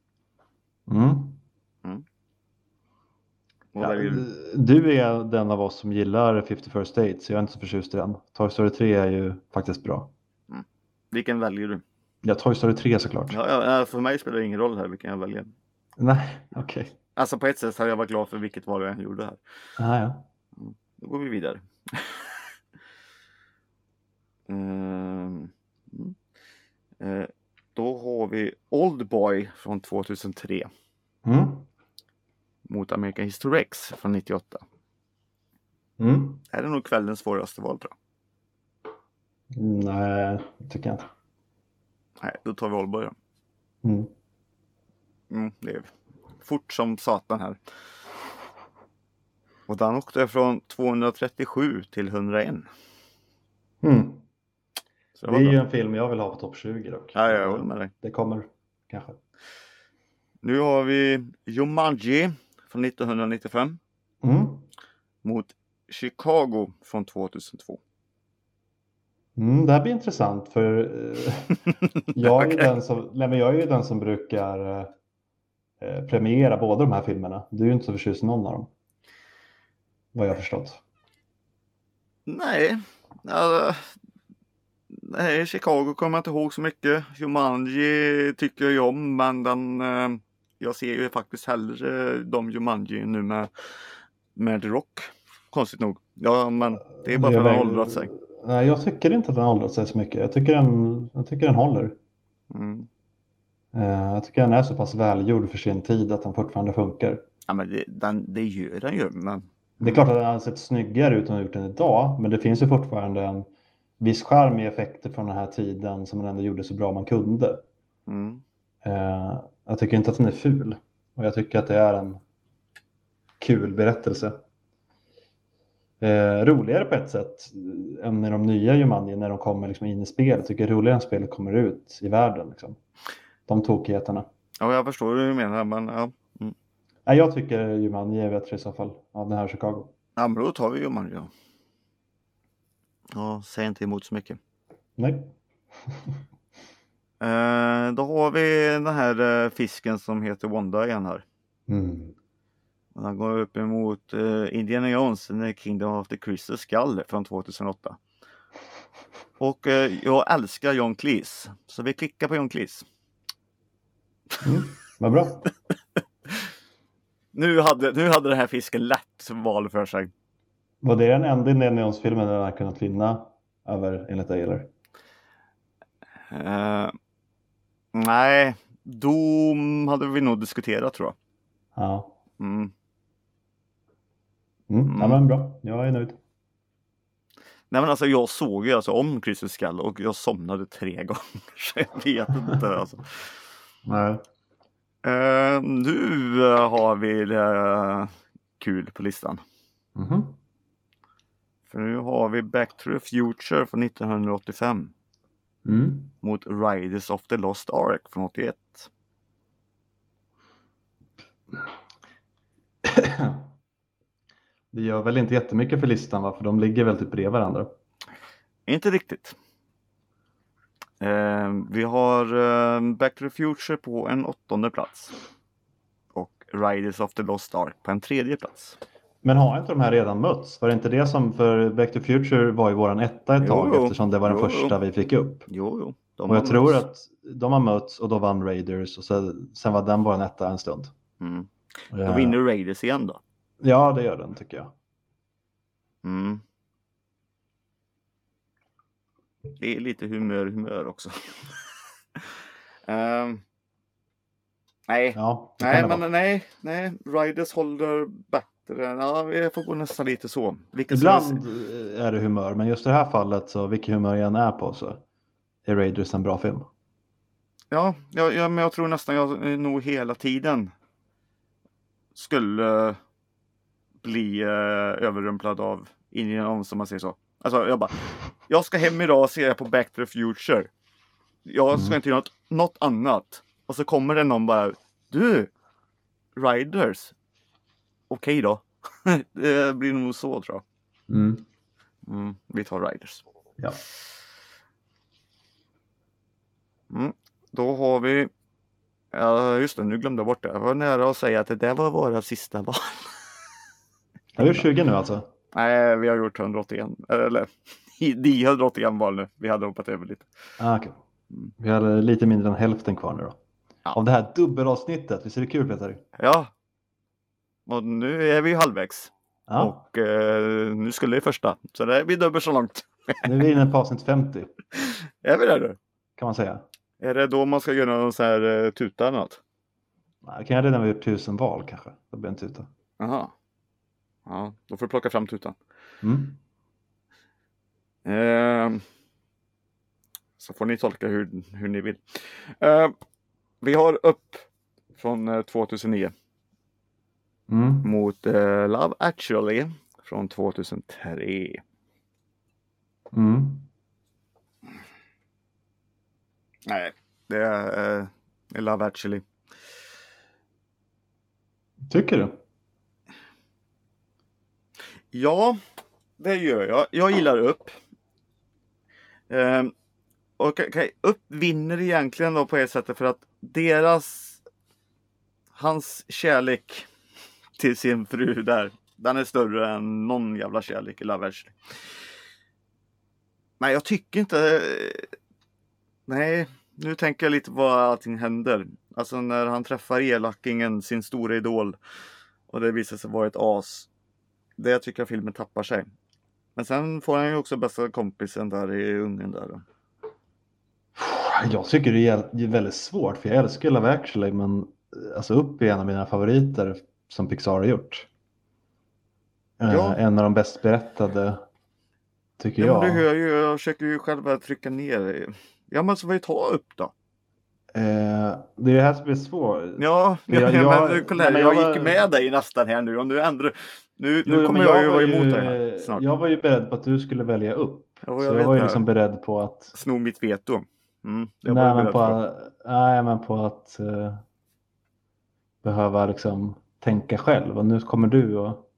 Ja, du är den av oss som gillar 50 First Dates. Jag är inte så förtjust i den. Toy Story 3 är ju faktiskt bra. Vilken väljer du? Ja, Toy Story 3 såklart. Ja, för mig spelar det ingen roll här vilken jag väljer. Nej, okej. Okay. Alltså på ett sätt hade jag varit glad för vilket val jag gjorde här. Ja. Då går vi vidare. Då har vi Oldboy från 2003. Mot American History X från 98. Är det nog kvällens svåraste val, tror jag? Nej, tycker jag inte. Nej, då tar vi Oldboy då. Det är fort som satan här. Och den åkte från 237 till 101. Så det är ju en film jag vill ha på topp 20 dock. Ja, jag håller med dig. Det kommer kanske. Nu har vi Jumanji från 1995. Mot Chicago från 2002. Det här blir intressant för jag är ju den som brukar premiera båda de här filmerna. Du är ju inte så förtjust i någon av dem. Vad jag har förstått. Nej, Chicago kommer jag inte ihåg så mycket. Jumanji tycker jag om, men jag ser ju faktiskt hellre de Jumanji nu med Rock. Konstigt nog. Ja, men det är bara för att den har åldrat sig. Nej, jag tycker inte att den har åldrat sig så mycket. Jag tycker den håller. Jag tycker den är så pass välgjord för sin tid att den fortfarande funkar. Ja, men det gör den ju. Men... Det är klart att den har sett snyggare ut än den gjort den idag. Men det finns ju fortfarande en viss charm i effekter från den här tiden som man ändå gjorde så bra man kunde. Jag tycker inte att den är ful. Och jag tycker att det är en kul berättelse. Roligare på ett sätt än med de nya Jumanji när de kommer liksom in i spelet. Jag tycker det är roligare när spelet kommer ut i världen. Liksom. De tokigheterna. Ja, jag förstår hur du menar. Men, ja. Ja, jag tycker Jumanji är bättre i så fall av den här Chicago. Ja, men då tar vi Jumanji. Ja, säg inte emot så mycket. Nej. Då har vi den här fisken som heter Wanda igen här. Den går upp emot Indiana Jones, The Kingdom of the Crystal Skull från 2008. Och jag älskar John Cleese. Så vi klickar på John Cleese. Vad bra. Nu hade den här fisken lätt val för sig. Var det den enda Indiana Jones-filmen den har kunnat vinna över enligt dig eller? Nej, då hade vi nog diskuterat tror jag. Ja. Ja men bra, jag är nöjd. Nej men alltså jag såg ju alltså om Crystal Skull och jag somnade 3 gånger så jag vet inte alltså. Nej. Nu har vi kul på listan. För nu har vi Back to the Future från 1985 mot Riders of the Lost Ark från 81. Det gör väl inte jättemycket för listan va? För de ligger väl typ bredvid varandra. Inte riktigt. Vi har Back to the Future på en 8:e plats. Och Riders of the Lost Ark på en 3:e plats. Men har inte de här redan mötts? Var det inte det som för Back to the Future var ju våran etta ett tag eftersom det var den första vi fick upp? Jo. Och jag tror att de har mötts och då vann Raiders och sen var den våran etta en stund. Då vinner Raiders igen då? Ja, det gör den tycker jag. Det är lite humör också. Nej. Ja, nej. Riders håller bättre. Ja, vi får gå nästan lite så. Ibland är det humör, men just det här fallet så vilket humör jag än är på så är Raiders en bra film. Ja, men jag tror nästan jag nog hela tiden skulle bli överrumplad av Indiana, som man säger så. Alltså jag ska hem idag och se på Back to the Future. Jag ska inte göra något annat. Och så kommer det någon bara, du, Riders. Okej då. Det blir nog så, tror jag. Vi tar Riders. Ja. Då har vi, just det, nu glömde jag bort det. Jag var nära att säga att det där var våra sista val. Har du gjort 20 nu alltså? Nej, vi har gjort 181. Eller, de har 181 val nu. Vi hade hoppat över lite. Okay. Vi har lite mindre än hälften kvar nu då. Ja. Av det här dubbelavsnittet. Visst är det kul, Peter? Ja. Och nu är vi halvvägs. Ja. Och nu skulle det första. Så det är vi dubbelt så långt. Nu är vi inne på avsnitt 50. Är vi där nu? Kan man säga. Är det då man ska göra någon så här tuta eller något? Nej, kan jag redan ha gjort 1000 val kanske. Då blir en tuta. Aha. Ja, då får du plocka fram tutan. Så får ni tolka hur ni vill. Vi har upp från 2009 mot Love Actually från 2003. Nej, det är Love Actually. Tycker du? Ja, det gör jag. Jag gillar upp. Och upp vinner egentligen då på ett sätt för att hans kärlek till sin fru där, den är större än någon jävla kärlek i Love Actually. Nej, jag tycker inte. Nej, nu tänker jag lite vad allting händer. Alltså när han träffar elakingen, sin stora idol, och det visar sig vara ett as. Det tycker jag filmen tappar sig. Men sen får han ju också bästa kompisen där i ungen där då. Jag tycker det är väldigt svårt, för jag älskar Love Actually, men alltså upp är en av mina favoriter som Pixar har gjort. Ja. En av de bäst berättade, tycker jag. Men du hör ju, jag försöker ju själv trycka ner. Ja, men så får vi ta upp då. Det är det här som blir svårt. Ja, men kolla här, jag gick med dig nästan här nu. Och nu ändrar nu kommer jag ju vara emot dig här snart. Jag var ju beredd på att du skulle välja upp. Ja, så jag var ju liksom beredd på att sno mitt veto. Men på att behöva liksom tänka själv. Och nu kommer du och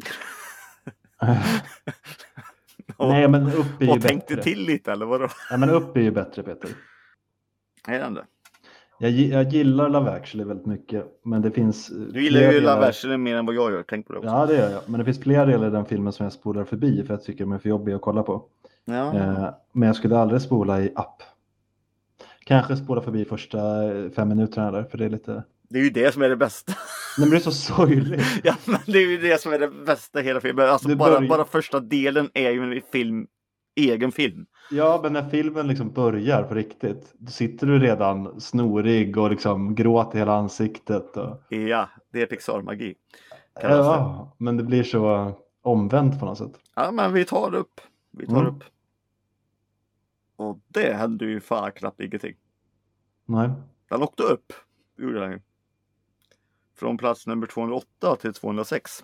nej, men upp är ju och bättre. tänkte till lite, eller vadå? Ja, men upp är ju bättre, Peter. Är den det? Jag gillar Love Actually väldigt mycket, men det finns. Du gillar ju Love Actually mer än vad jag gör, tänk på det också. Ja, det gör jag. Men det finns flera delar i den filmen som jag spolar förbi för jag tycker de är för jobbiga att kolla på. Ja. Men jag skulle aldrig spola i app. Kanske spola förbi första 5 minuterna där, för det är lite. Det är ju det som är det bästa. Nej, men det är så sorgligt. Ja, men det är ju det som är det bästa i hela filmen. Alltså bara första delen är ju en egen film. Ja, men när filmen liksom börjar på riktigt, då sitter du redan snorig och liksom gråter hela ansiktet. Och. Ja, det är Pixar-magi. Ja, men det blir så omvänt på något sätt. Ja, men vi tar upp. Upp. Och det hände ju fan knappt ingenting. Nej. Den åkte upp. Gjorde den ju. Från plats nummer 208 till 206.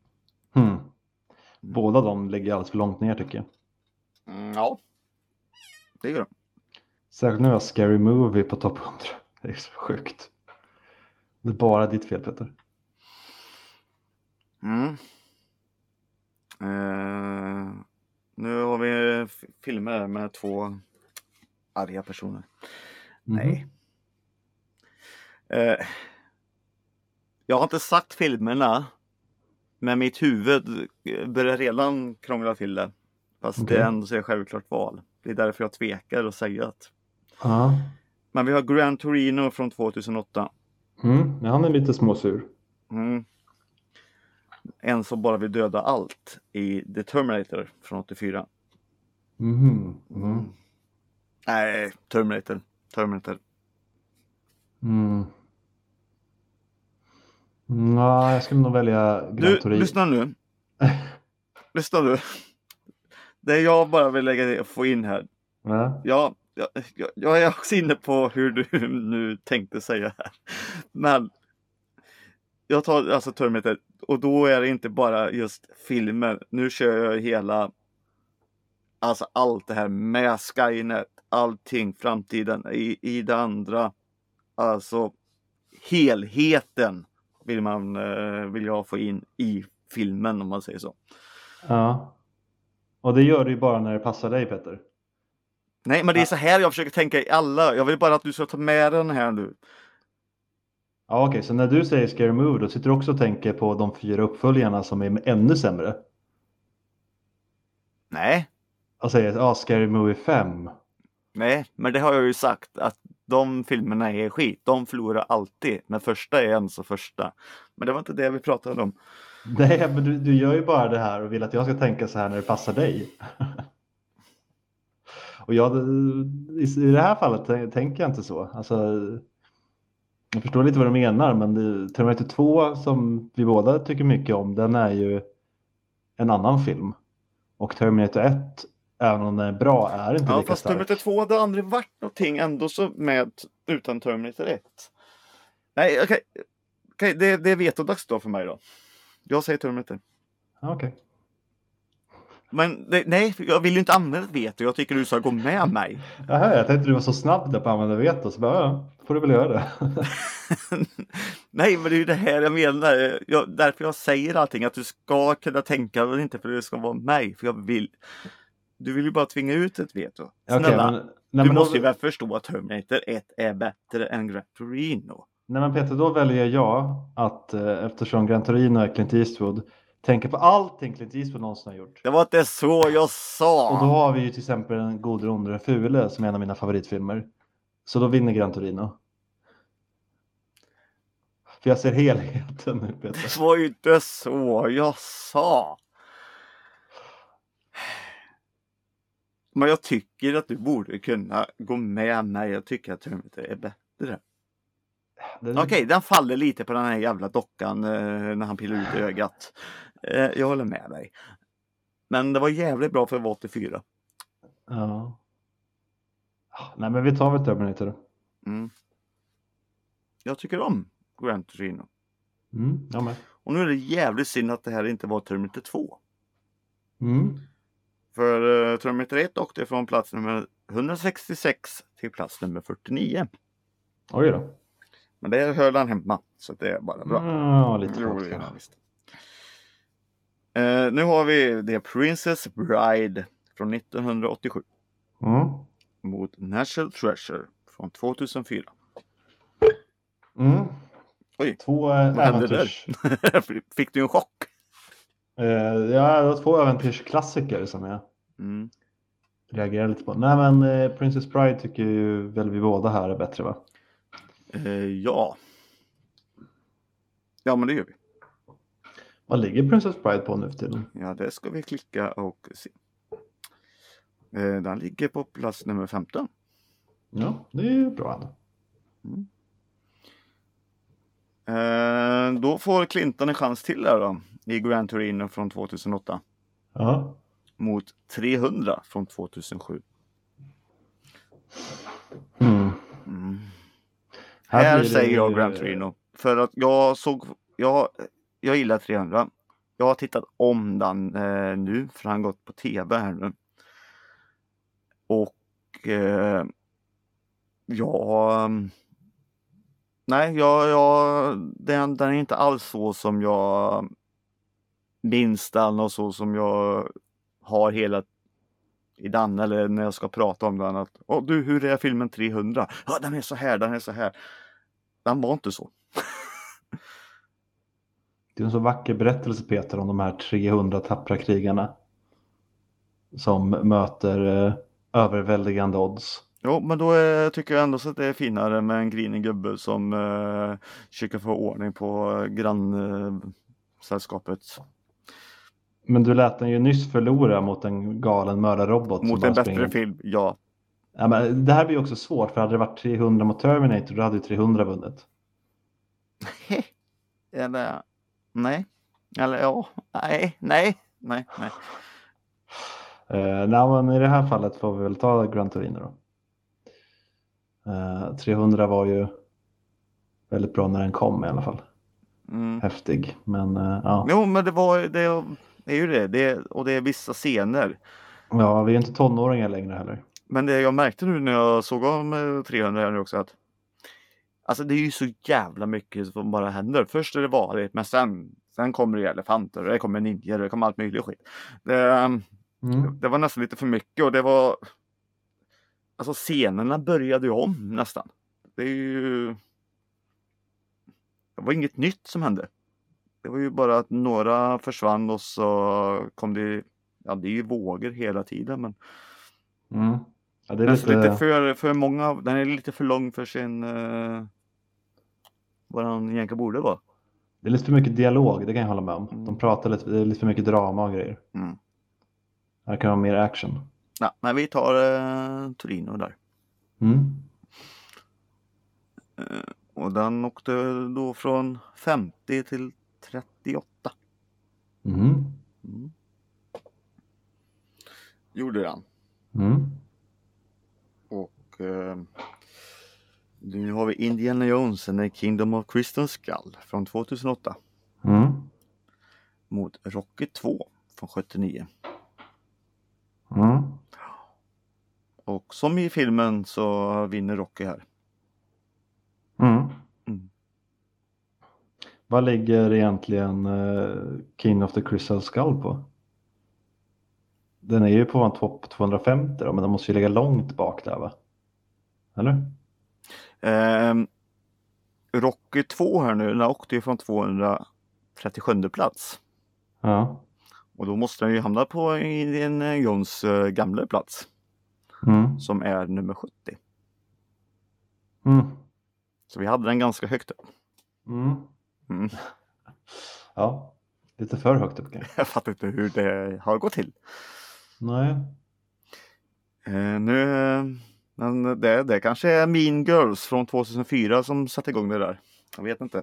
Båda de ligger alldeles för långt ner, tycker jag. Ja. Det gör de. Särskilt nu har Scary Movie på topp 100. Det är så sjukt. Det är bara ditt fel, Peter. Nu har vi filmer med 2 arga personer. Nej. Jag har inte sagt filmerna, men mitt huvud börjar redan krångla till det. Fast det är ändå så självklart val. Det är därför jag tvekar att säga att. Men vi har Gran Torino från 2008. Han är lite småsur. En som bara vill döda allt i The Terminator från 84. Nej, Terminator. Nej, jag skulle nog välja Gran Torino. Lyssna nu. Det jag bara vill få in här. Ja. Ja, jag är också inne på hur du nu tänkte säga här. Men jag tar alltså Terminator, och då är det inte bara just filmen. Nu kör jag hela, alltså allt det här med Skynet, allting, framtiden i det andra. Alltså helheten vill jag få in i filmen, om man säger så. Ja. Och det gör du ju bara när det passar dig, Peter. Nej, men det är så här jag försöker tänka i alla. Jag vill bara att du ska ta med den här nu. Ja, okej. Så när du säger Scary Movie, då sitter du också och tänker på de 4 uppföljarna som är ännu sämre? Nej. Och säger Scary Movie 5. Nej, men det har jag ju sagt att de filmerna är skit. De förlorar alltid. Men första är ens och första. Men det var inte det vi pratade om. Nej, men du gör ju bara det här och vill att jag ska tänka så här när det passar dig. Och i det här fallet tänker jag inte så. Alltså, jag förstår lite vad du menar, men Terminator 2 som vi båda tycker mycket om, den är ju en annan film. Och Terminator 1, även om den är bra, är inte lika stark. Fast Terminator 2 hade aldrig varit någonting ändå så med utan Terminator 1. Nej, okej. Det är vetodags då för mig då. Jag säger Terminator. Okej. Men nej, jag vill ju inte använda ett veto. Jag tycker du ska gå med mig. Jaha, jag tänkte du var så snabb där på att använda veto. Så bara, får du väl göra det. Nej, men det är ju det här jag menar. Därför jag säger allting. Att du ska kunna tänka och inte för att det ska vara mig. För du vill ju bara tvinga ut ett veto. Snälla, du måste ju väl förstå att Terminator 1 är bättre än Gran Torino. Nej, men Peter, då väljer jag att eftersom Gran Torino är Clint Eastwood, tänka på allting Clint Eastwood någonsin har gjort. Det var inte så jag sa. Och då har vi ju till exempel En god, onde och fule som är en av mina favoritfilmer. Så då vinner Gran Torino. För jag ser helheten nu, Peter. Det var ju inte så jag sa. Men jag tycker att du borde kunna gå med mig. Jag tycker att Terminator är bättre. Okej, den faller lite på den här jävla dockan när han pillar ut ögat. Jag håller med dig. Men det var jävligt bra för att vara 84. Ja. Nej, men vi tar väl Terminator då. Jag tycker om Gran Torino. Jag med. Och nu är det jävligt synd att det här inte var Terminator 2. För Terminator 1 åkte från plats nummer 166 till plats nummer 49. Oj då. Men det höll han hemma, så det är bara bra. Ja, lite roligt. Nu har vi The Princess Bride från 1987. Mot National Treasure från 2004. Oj, 2 äventyrs... Fick du en chock? Ja, det var 2 äventyrsklassiker som jag reagerar lite på. Nej, men Princess Bride tycker ju väl vi båda här är bättre, va? Ja. Ja, men det gör vi. Vad ligger Princess Bride på nu för tiden? Ja, det ska vi klicka och se. Den ligger på plats nummer 15. Ja, det är ju bra ändå. Då får Clinton en chans till där då. I Gran Torino från 2008. Ja. Mot 300 från 2007. Här säger jag Gran Torino. För att jag gillar 300. Jag har tittat om den nu. För han har gått på tv här nu. Och den är inte alls så som jag minns den och så som jag har hela i den, eller när jag ska prata om den att hur är filmen 300? Ja, den är så här. Den var inte så. Det är en så vacker berättelse, Peter, om de här 300 tappra krigarna som möter överväldigande odds. Jo, men då tycker jag ändå så att det är finare med en grinig gubbe som försöker få ordning på grannsällskapet. Men du lät den ju nyss förlora mot en galen mördarrobot. Mot en bättre film, ja. Ja, men det här blir ju också svårt, för hade det varit 300 mot Terminator, då hade ju 300 vunnit. Eller, nej. Eller ja, nej. Nej, men i det här fallet får vi väl ta Gran Torino då. 300 var ju väldigt bra när den kom i alla fall. Häftig, men ja. Jo, men det är ju det, och det är vissa scener. Ja, vi är inte tonåringar längre heller. Men det jag märkte nu när jag såg om 300 här nu också, att alltså det är ju så jävla mycket som bara händer. Först är det vanligt, men sen kommer det elefanter, det kommer ninjor, det kommer allt möjligt skit. Det var nästan lite för mycket, och det var alltså scenerna började ju om nästan. Det var inget nytt som hände. Det var ju bara att några försvann och så kom det, ja det är ju vågor hela tiden, men ja, det är lite för många, den är lite för lång för sin vad den egentligen borde vara. Det är lite för mycket dialog, det kan jag hålla med om. De pratar lite, det är lite för mycket drama och grejer. Här kan vara mer action. Ja, men vi tar Torino där. Och den åkte då från 50 till 38. Gjorde den. Och nu har vi Indiana Jones and the Kingdom of Crystal Skull från 2008. Mot Rocky 2 från 79. Och som i filmen så vinner Rocky här. Vad ligger egentligen King of the Crystal Skull på? Den är ju på en topp 250 då, men den måste ju ligga långt bak där, va? Eller? Rocky 2 här nu, den åkte ju från 237 plats. Ja. Och då måste den ju hamna på Indiana Jones gamla plats. Som är nummer 70. Så vi hade den ganska högt upp. Ja, lite för högt upp kanske. Jag fattar inte hur det har gått till. Nej. Men det kanske är Mean Girls från 2004 som satte igång det där. Jag vet inte.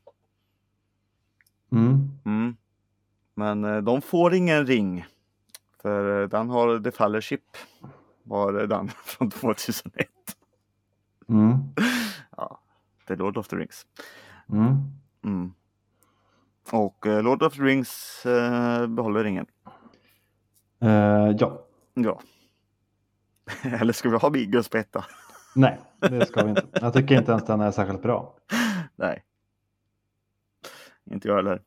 Men de får ingen ring. För den har The Fellowship. Var den från 2001. Ja, The Lord of the Rings. Och Lord of the Rings behåller ringen. Ja. Ja. Eller ska vi ha Bigos på etta? Nej, det ska vi inte. Jag tycker inte ens den är särskilt bra. Nej. Inte jag heller.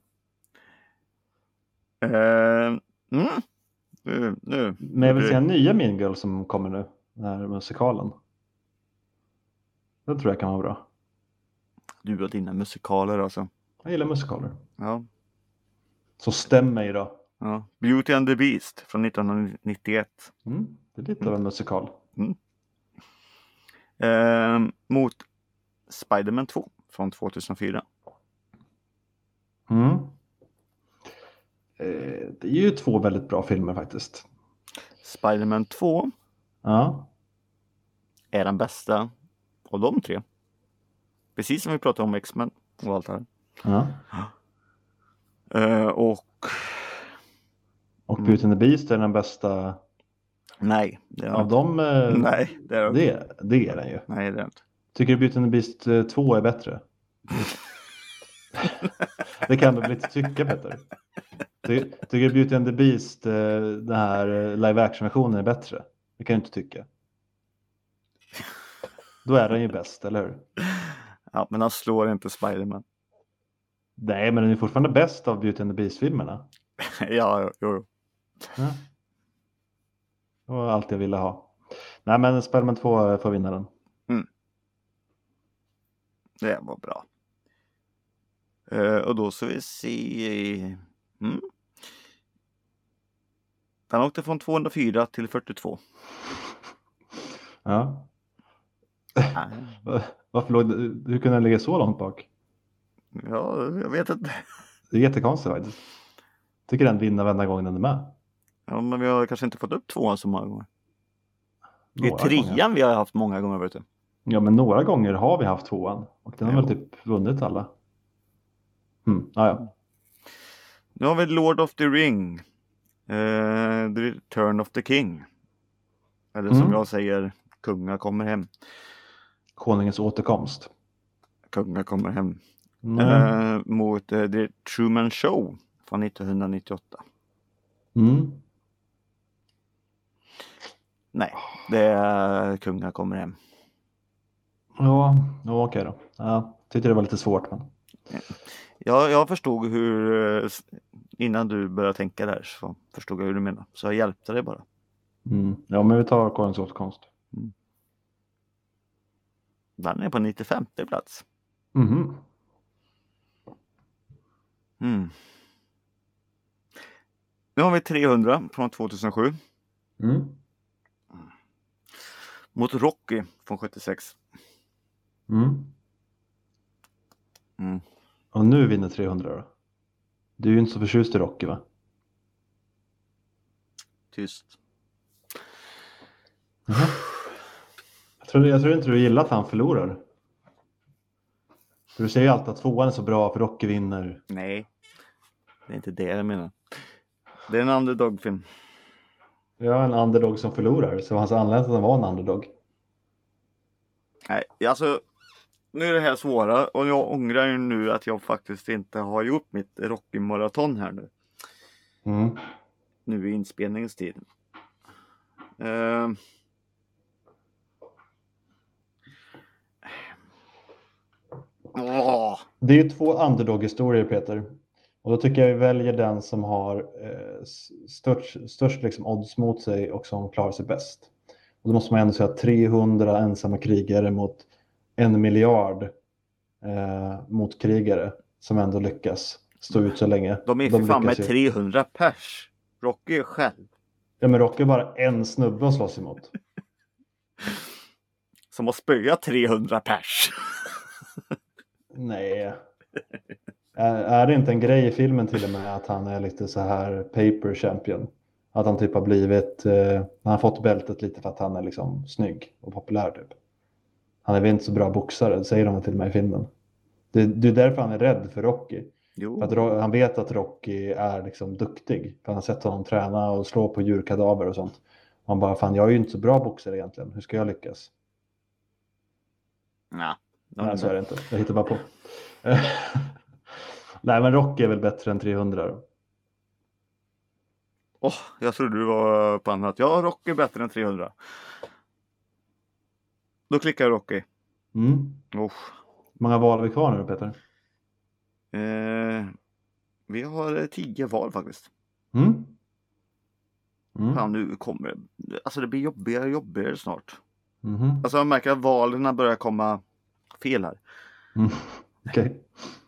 Nu. Men jag vill se en nya Mean Girl som kommer nu. Den här musikalen. Det tror jag kan vara bra. Du och dina musikaler alltså. Jag gillar musikaler. Ja. Så stäm mig då. Ja. Beauty and the Beast från 1991. Det är lite av en musikal. Mot Spider-Man 2 från 2004. Det är ju två väldigt bra filmer faktiskt. Spider-Man 2 är den bästa av de tre. Precis som vi pratade om X-Men och allt här. Och Beauty and the Beast är den bästa. Nej. Av dem. Nej, det är den ju. Nej, det är inte. Tycker du Beauty and the Beast 2 är bättre? Det kan du väl inte tycka, Petter? Tycker du Beauty and the Beast, den här live action-versionen är bättre? Det kan du inte tycka. Då är den ju bäst, eller hur? Ja, men han slår inte Spider-Man. Nej, men den är fortfarande bäst av Beauty and the Beast-filmerna. Ja. Det var allt jag ville ha. Nej, men Spider-Man 2 får vinna den. Det var bra. Och då så vi se. Den åkte från 204 till 42. Ja. Varför hur kunde den ligga så långt bak? Ja, jag vet inte. Det är jättekonstigt faktiskt. Tycker den vinner varenda gång den är med. Ja, men vi har kanske inte fått upp tvåan så många gånger. Det är Några trean gånger. Vi har haft många gånger, vet du. Ja, men några gånger har vi haft tvåan. Och den har väl typ vunnit alla. Ja. Nu har vi Lord of the Ring. The Return of the King. Eller som jag säger, kunga kommer hem. Konungens återkomst. Kungar kommer hem. Nej. Mot The Truman Show från 1998. Nej, det är Kungar kommer hem. Ja, okej då. Ja, tyckte det var lite svårt. Men... Jag förstod hur, innan du började tänka där så förstod jag hur du menar. Så jag hjälpte dig bara. Ja, men vi tar Konungens återkomst. Den är på 95:e plats. Nu har vi 300 från 2007. Mot Rocky från 76. Och nu vinner 300 då. Du är ju inte så förtjust i Rocky, va? Tyst. Jag tror inte du gillar att han förlorar. För du säger ju alltid att tvåan är så bra för Rocky vinner. Nej, det är inte det jag menar. Det är en underdog-film. Ja, en underdog som förlorar. Så hans anledning att han var en underdog. Nej, alltså nu är det här svåra och jag ångrar ju nu att jag faktiskt inte har gjort mitt Rocky-maraton här nu. Nu i inspelningstiden. Det är ju 2 underdog-historier, Peter. Och då tycker jag vi väljer den som har störst liksom odds mot sig och som klarar sig bäst. Och då måste man ändå säga 300 ensamma krigare mot 1 miljard motkrigare som ändå lyckas stå ut så länge. De är för fan med 300 pers. Rocky är själv. Ja, men Rocky är bara en snubbe att slåss emot. Som har spöat 300 pers. Nej. Är det inte en grej i filmen till och med att han är lite så här paper champion? Att han typ har blivit, han har fått bältet lite för att han är liksom snygg och populär typ. Han är väl inte så bra boxare, det säger de till och med i filmen. Det är därför han är rädd för Rocky. För att han vet att Rocky är liksom duktig. För han har sett honom träna och slå på djurkadaver och sånt. Och han bara, fan jag är ju inte så bra boxare egentligen. Hur ska jag lyckas? Nej, så är det inte. Jag hittar bara på. Nej, men Rocky är väl bättre än 300 då. Jag trodde du var på annat. Ja, Rocky är bättre än 300. Då klickar jag Rocky. Hur många val har vi kvar nu, Peter? Vi har 10 val faktiskt. Fan, nu kommer det. Alltså det blir jobbigare snart. Alltså jag märker att valen börjar komma fel här. Okej.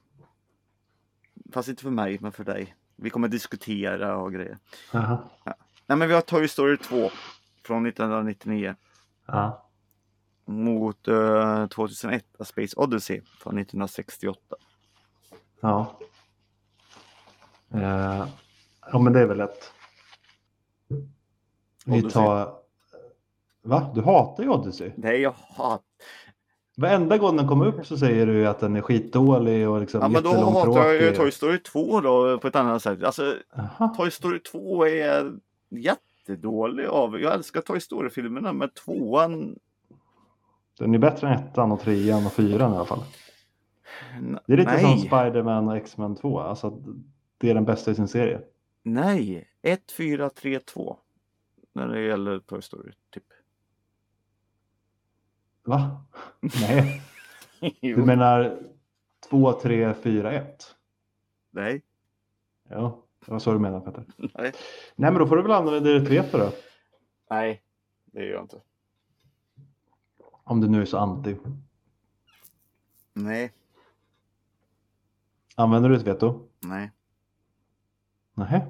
Fast inte för mig, men för dig. Vi kommer diskutera och grejer. Ja. Nej, men vi har Toy Story 2 från 1999. Ja. Mot 2001 A Space Odyssey från 1968. Ja. Ja, men det är väl lätt. Vi tar... Va? Du hatar ju Odyssey? Nej, jag hatar... Varenda gång den kommer upp så säger du att den är skitdålig och liksom jättelångtråkig. Ja, men då hatar jag ju Toy Story 2 då på ett annat sätt. Alltså, Toy Story 2 är jättedålig av. Jag älskar Toy Story-filmerna, men 2an... Den är bättre än 1:an och 3:an och 4:an i alla fall. Det är lite som Spider-Man och X-Men 2. Alltså, det är den bästa i sin serie. Nej, 1, 4, 3, 2. När det gäller Toy Story, typ. Va? Nej. Du menar 2, 3, 4, 1? Nej. Ja, det var så du menar, Peter. Nej. Nej, men då får du väl använda det du vet då. Nej, det gör jag inte. Om du nu är så anti. Nej. Använder du ett veto? Nej. Nej.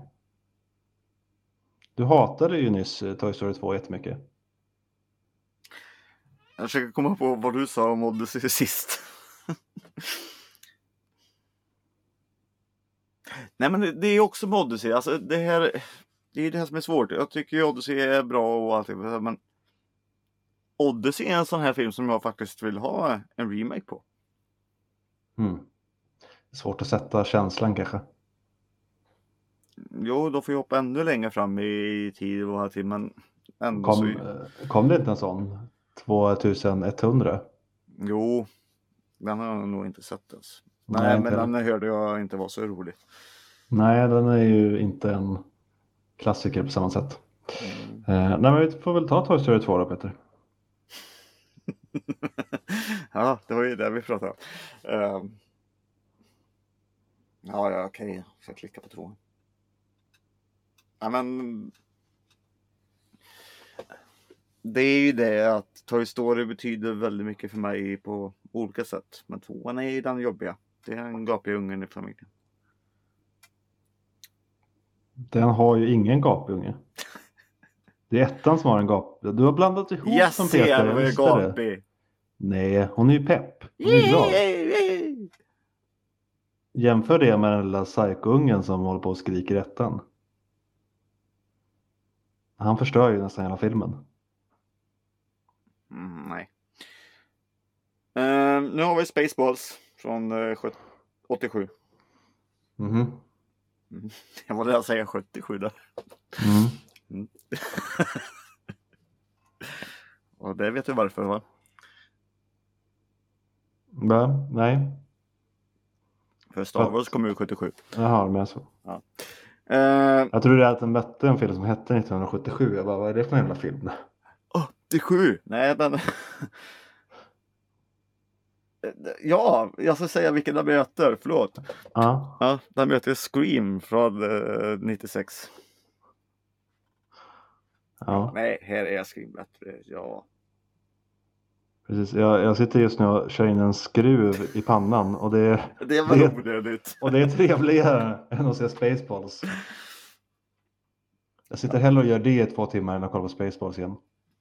Du hatade ju nyss Toy Story 2 jättemycket. Jag försöker komma på vad du sa om Odyssey sist. Nej, men det är också med Odyssey. Alltså det är det här som är svårt. Jag tycker ju Odyssey är bra och allting. Men Odyssey är en sån här film som jag faktiskt vill ha en remake på. Svårt att sätta känslan kanske. Jo, då får jag hoppa ännu längre fram i tid och allting. Men ändå kom det inte en sån? 2100? Jo, den har jag nog inte sett ens. Nej, Nej, inte men heller. den hörde jag inte var så rolig. Nej, den är ju inte en klassiker på samma sätt. Nej, men vi får väl ta Toy Story 2 då, Peter. Ja, det var ju det vi pratade om. Ja, okej. Jag ska klicka på 2. Ja, men det är ju det att Toy Story betyder väldigt mycket för mig på olika sätt. Men 2 är ju den jobbiga. Det är en gapig ungen i familjen. Den har ju ingen gapunge. Det är 1 som har en gap. Du har blandat ihop Yes, dem, Peter. jag Jag var visste det. gapig. Nej, hon är ju pepp. Hon är ju glad. Jämför det med den lilla psykoungen som håller på och skriker 1. Han förstör ju nästan hela filmen. Nej. Nu har vi Spaceballs från 87. Mhm. Jag var där att säga 77 där. Mm. Och det vet du varför, va? Va? Nej. För Star Wars kom ut 77. Jaha, men så. Ja. Jag trodde att den mötte en film som hette 1977. Jag bara, vad är det för en jävla film? 87? Nej, den... Ja, jag ska säga vilken den möter. Förlåt. Ja. Ja, den möter Scream från 96. Ja. Nej, här är Scream bättre. Ja. Precis. Jag sitter just nu och kör in en skruv i pannan. Och det Det var onödigt. Och det är trevligare än att se Spaceballs. Jag sitter hellre och gör det i 2 timmar än att kolla på Spaceballs igen.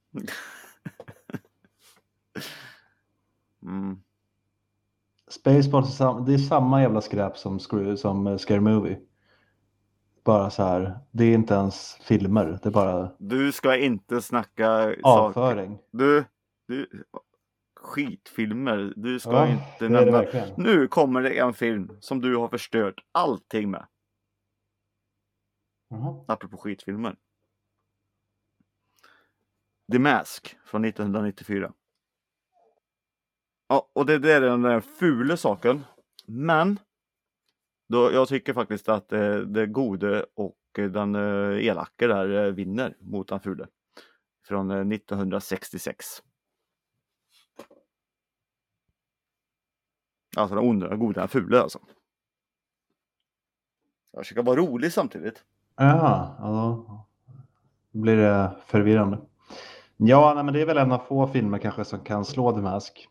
Spaceballs det är samma jävla skräp som Scary Movie. Bara så här, det är inte ens filmer, det är bara Du ska inte snacka avföring. Du skitfilmer. Du ska Ja, inte det är nämna. det verkligen. Nu kommer det en film som du har förstört allting med. Apropå skitfilmer. The Mask från 1994. Ja, och det där är den där fula saken. Men jag tycker faktiskt att det gode och den elake där vinner mot den fule. Från 1966. Alltså den onda, den goda, den fula alltså. Jag försöker vara rolig samtidigt. Ja, då blir det förvirrande. Ja, nej, men det är väl en av få filmer kanske som kan slå The Mask.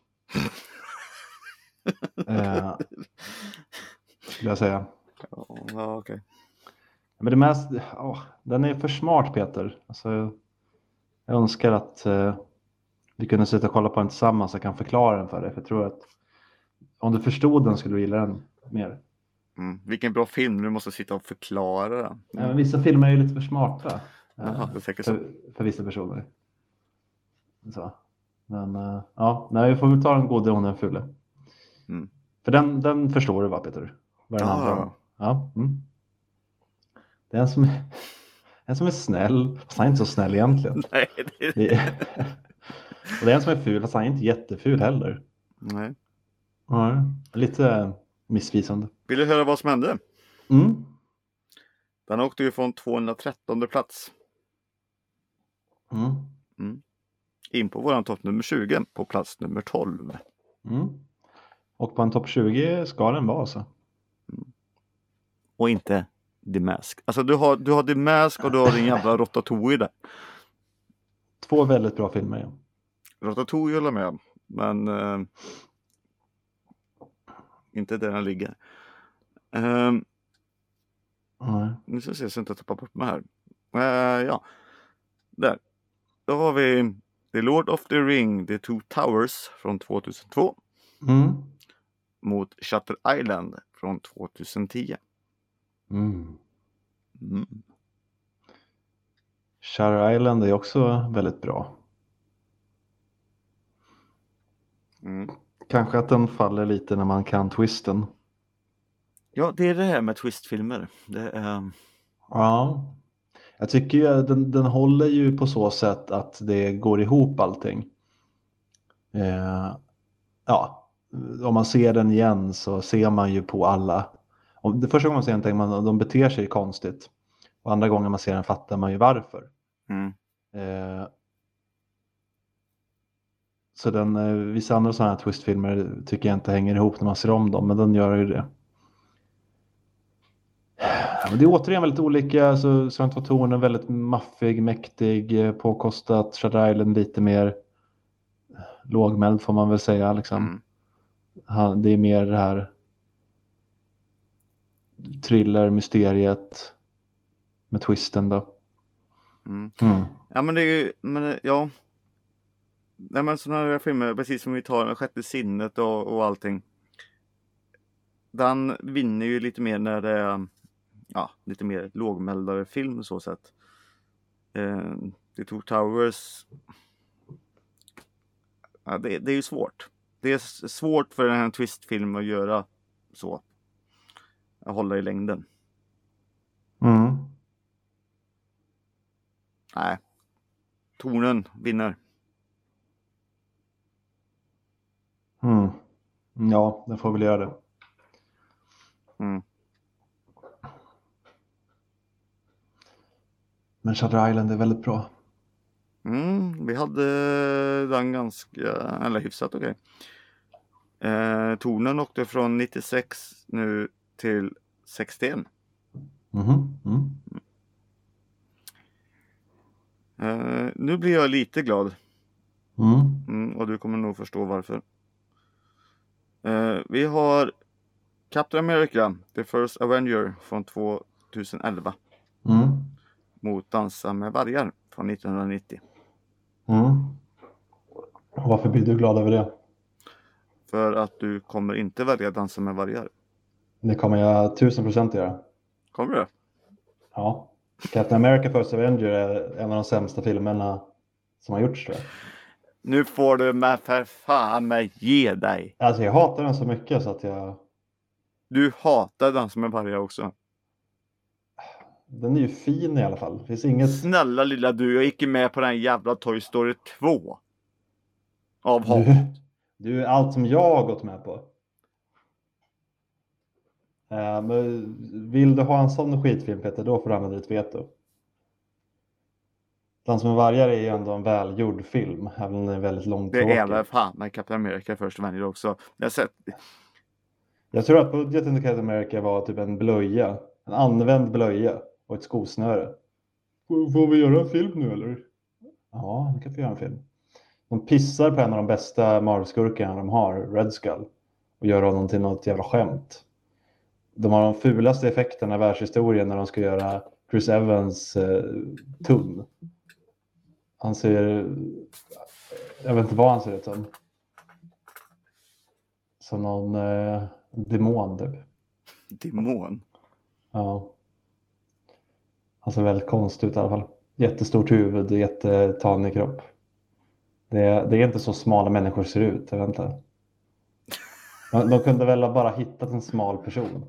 Skulle jag säga. Ja, okej. Men The Mask, den är för smart, Peter. Alltså, jag önskar att vi kunde sitta och kolla på den tillsammans så jag kan förklara den för dig. För jag tror att om du förstod den skulle du gilla den mer. Vilken bra film, du måste sitta och förklara den. Ja, men vissa filmer är ju lite för smarta. För vissa personer. Så. Men vi får väl ta den gode och den fule. För den förstår du, va, Peter? Vad den handlar om. Ja. Det är en som är snäll, fast han är inte så snäll egentligen. Nej, och det är en som är ful, fast han är inte jätteful heller. Nej. Ja, lite missvisande. Vill du höra vad som hände? Den åkte ju från 213 plats. In på våran topp nummer 20 på plats nummer 12. Och på en topp 20 ska den vara så. Och inte The Mask. Alltså du har The Mask och du har din jävla Ratatouille där. 2 väldigt bra filmer. Ja. Ratatouille håller med. Men inte där den ligger. Nu ska jag se så jag inte tappar bort mig här. Ja. Där. Då har vi The Lord of the Ring, The Two Towers från 2002. Mot Shutter Island från 2010. Shutter Island är också väldigt bra. Kanske att den faller lite när man kan twisten. Ja, det är det här med twistfilmer. Det är... Ja. Jag tycker ju den håller ju på så sätt att det går ihop allting. ja, om man ser den igen så ser man ju på alla. Om det första gången man ser den tänker man att de beter sig konstigt. Och andra gången man ser den fattar man ju varför. Mm. Så vissa andra sådana här twistfilmer tycker jag inte hänger ihop när man ser om dem, men den gör ju det. Ja, men det är återigen väldigt olika. Alltså, Svante var Tornen väldigt maffig, mäktig, påkostat. Shutter Island lite mer lågmäld får man väl säga. Liksom. Det är mer det här thriller, mysteriet med twisten då. Ja, men det är ju, men ja. Nej, men sådana här filmer, precis som vi tar Sjätte sinnet och allting. Den vinner ju lite mer när det är lite mer lågmäldare film så sätt. The Two Towers. Ja, det är ju svårt. Det är svårt för en twistfilm att göra så. Att hålla i längden. Nej. Tornen vinner. Ja, den får väl göra det. Men Shutter Island är väldigt bra. Vi hade den ganska hyfsat okej. Tornen åkte från 96 nu till 61. Nu blir jag lite glad. Och du kommer nog förstå varför. Vi har Captain America, The First Avenger från 2011. Mot Dansa med vargar från 1990. Varför blir du glad över det? För att du kommer inte välja Dansa med vargar. Det kommer jag 1000% göra. Kommer du? Ja. Captain America First Avenger är en av de sämsta filmerna som har gjorts, tror jag. Nu får du med för fan mig ge dig. Alltså jag hatar den så mycket så att jag... Du hatar Dansa med vargar också. Den är ju fin i alla fall. Det finns inget... Snälla lilla du, jag gick med på den jävla Toy Story 2. Av hat. Du är allt som jag har gått med på. Men vill du ha en sån skitfilm, Peter, då får du använda ditt veto. Dansa med vargar är ju ändå en välgjord film, även om den är väldigt långtråkig. Det är väl fan med Captain America First Avenger också. Jag tror att budgeten till Captain America var typ en blöja. En använd blöja och ett skosnöre. Får vi göra en film nu eller? Ja, vi kan få göra en film. De pissar på en av de bästa Marvel-skurkarna de har, Red Skull. Och gör honom till något jävla skämt. De har de fulaste effekterna i världshistorien när de ska göra Chris Evans tunn. Han ser... Jag vet inte vad han ser ut som. Som någon demon typ. Demon? Ja. Han ser väldigt konstigt ut i alla fall. Jättestort huvud, jättetanig kropp. Det är inte så smala människor ser ut, jag vet inte. De kunde väl bara hittat en smal person.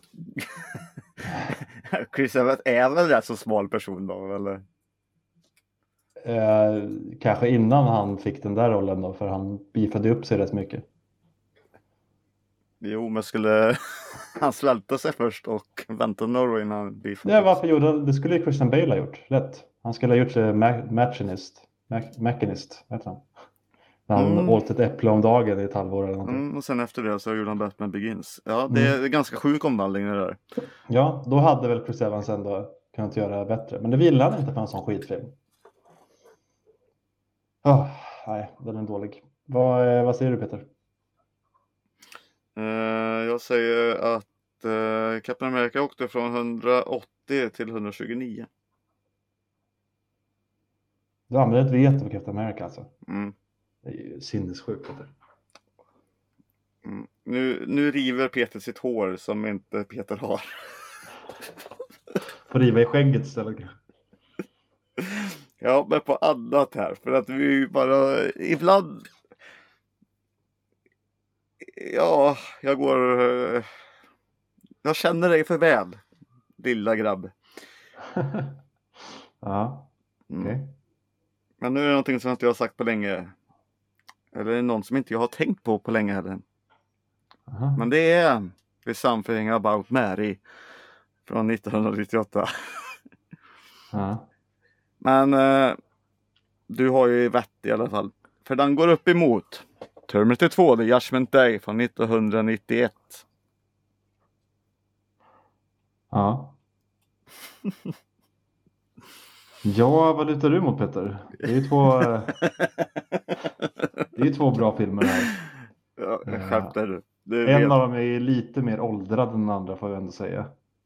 Chris Evans är väl rätt så smal person då, eller? Kanske innan han fick den där rollen då, för han beefade upp sig rätt mycket. Jo, men skulle han svälta sig först och vänta några år innan han beefade? Ja, varför gjorde han? Det skulle ju Christian Bale ha gjort, lätt. Han skulle ha gjort sig Machinist, vet han. När han åt ett äpple om dagen i ett halvår eller någonting. Och sen efter det så gjorde han Batman Begins. Ja, det är ganska sjuk omvandling det där. Ja, då hade väl Chris Evans ändå kunnat göra bättre. Men det ville han inte för en sån skitfilm. Nej, den är dålig. Vad säger du, Peter? Jag säger att Captain America åkte från 180 till 129. Du använder ett veto på Captain America alltså. Det är ju sinnessjukt. Nu river Peter sitt hår som inte Peter har. Får riva i skägget istället. Ja, men på annat här. För att vi bara ibland... Ja, jag känner dig för väl, lilla grabb. Ja, okej. Men nu är det någonting som jag inte har sagt på länge. Eller någon som inte jag har tänkt på länge heller. Men det är The Something About Mary från 1998. Men du har ju vett i alla fall. För den går upp emot Terminator 2, The Judgment Day från 1991. Ja. Ja, vad lutar du mot, Peter? Det är ju två bra filmer här. Ja, skärpte du. En av dem är lite mer åldrad än den andra, får jag ändå säga.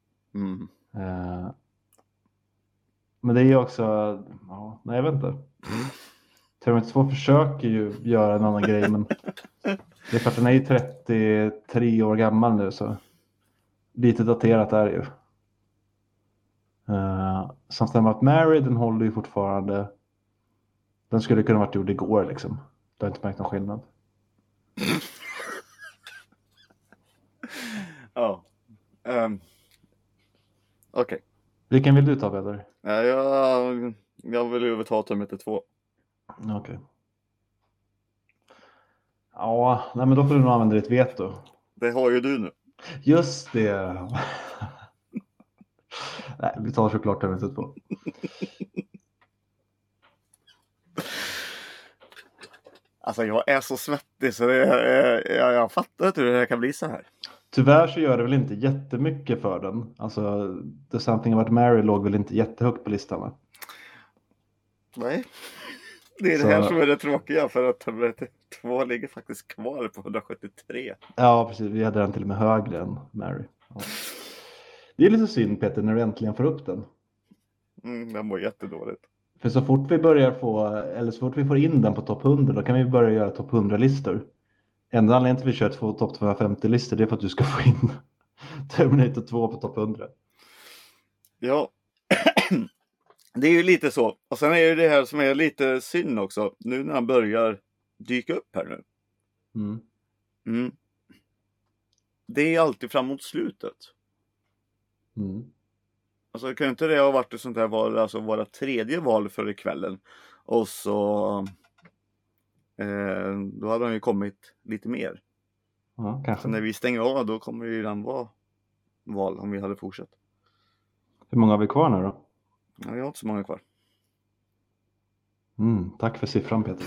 Men det är ju också, nej jag vet inte. Terminator 2 försöker ju göra en annan grej, men det är för att den är ju 33 år gammal nu, så lite daterat är det ju. Something About Mary, den håller ju fortfarande. Den skulle kunna varit gjord igår liksom. Det har inte märkt någon skillnad. Ja. Okej. Vilken vill du ta, Peder? Jag vill överta Terminator 2. Okej. Ja, nej, men då får du nog använda ditt veto. Det har ju du nu. Just det. Nej, vi tar såklart Terminator 2. Alltså jag är så svettig så jag fattar inte hur det här kan bli så här. Tyvärr så gör det väl inte jättemycket för den. Alltså, The Something About Mary låg väl inte jättehögt på listan, va? Nej. Det är det här som är det tråkiga, för att Terminator 2 ligger faktiskt kvar på 173. Ja, precis. Vi hade den till och med högre än Mary. Ja. Det är lite synd, Peter, när du äntligen får upp den. Den var jättedåligt. För så fort vi får in den på topp 100, då kan vi börja göra topp 100-listor. Enda anledningen till att vi kör 2 topp 250-listor, det är för att du ska få in Terminator 2 på topp 100. Ja, det är ju lite så. Och sen är ju det här som är lite synd också, nu när han börjar dyka upp här nu. Det är alltid framåt slutet. Alltså kan inte det ha varit ett sånt här val, alltså våra tredje val för kvällen. Och så då hade han ju kommit lite mer. Ja, kanske. Så när vi stänger av, då kommer ju den vara val om vi hade fortsatt. Hur många har vi kvar nu då? Ja, vi har inte så många kvar. Tack för siffran, Peter.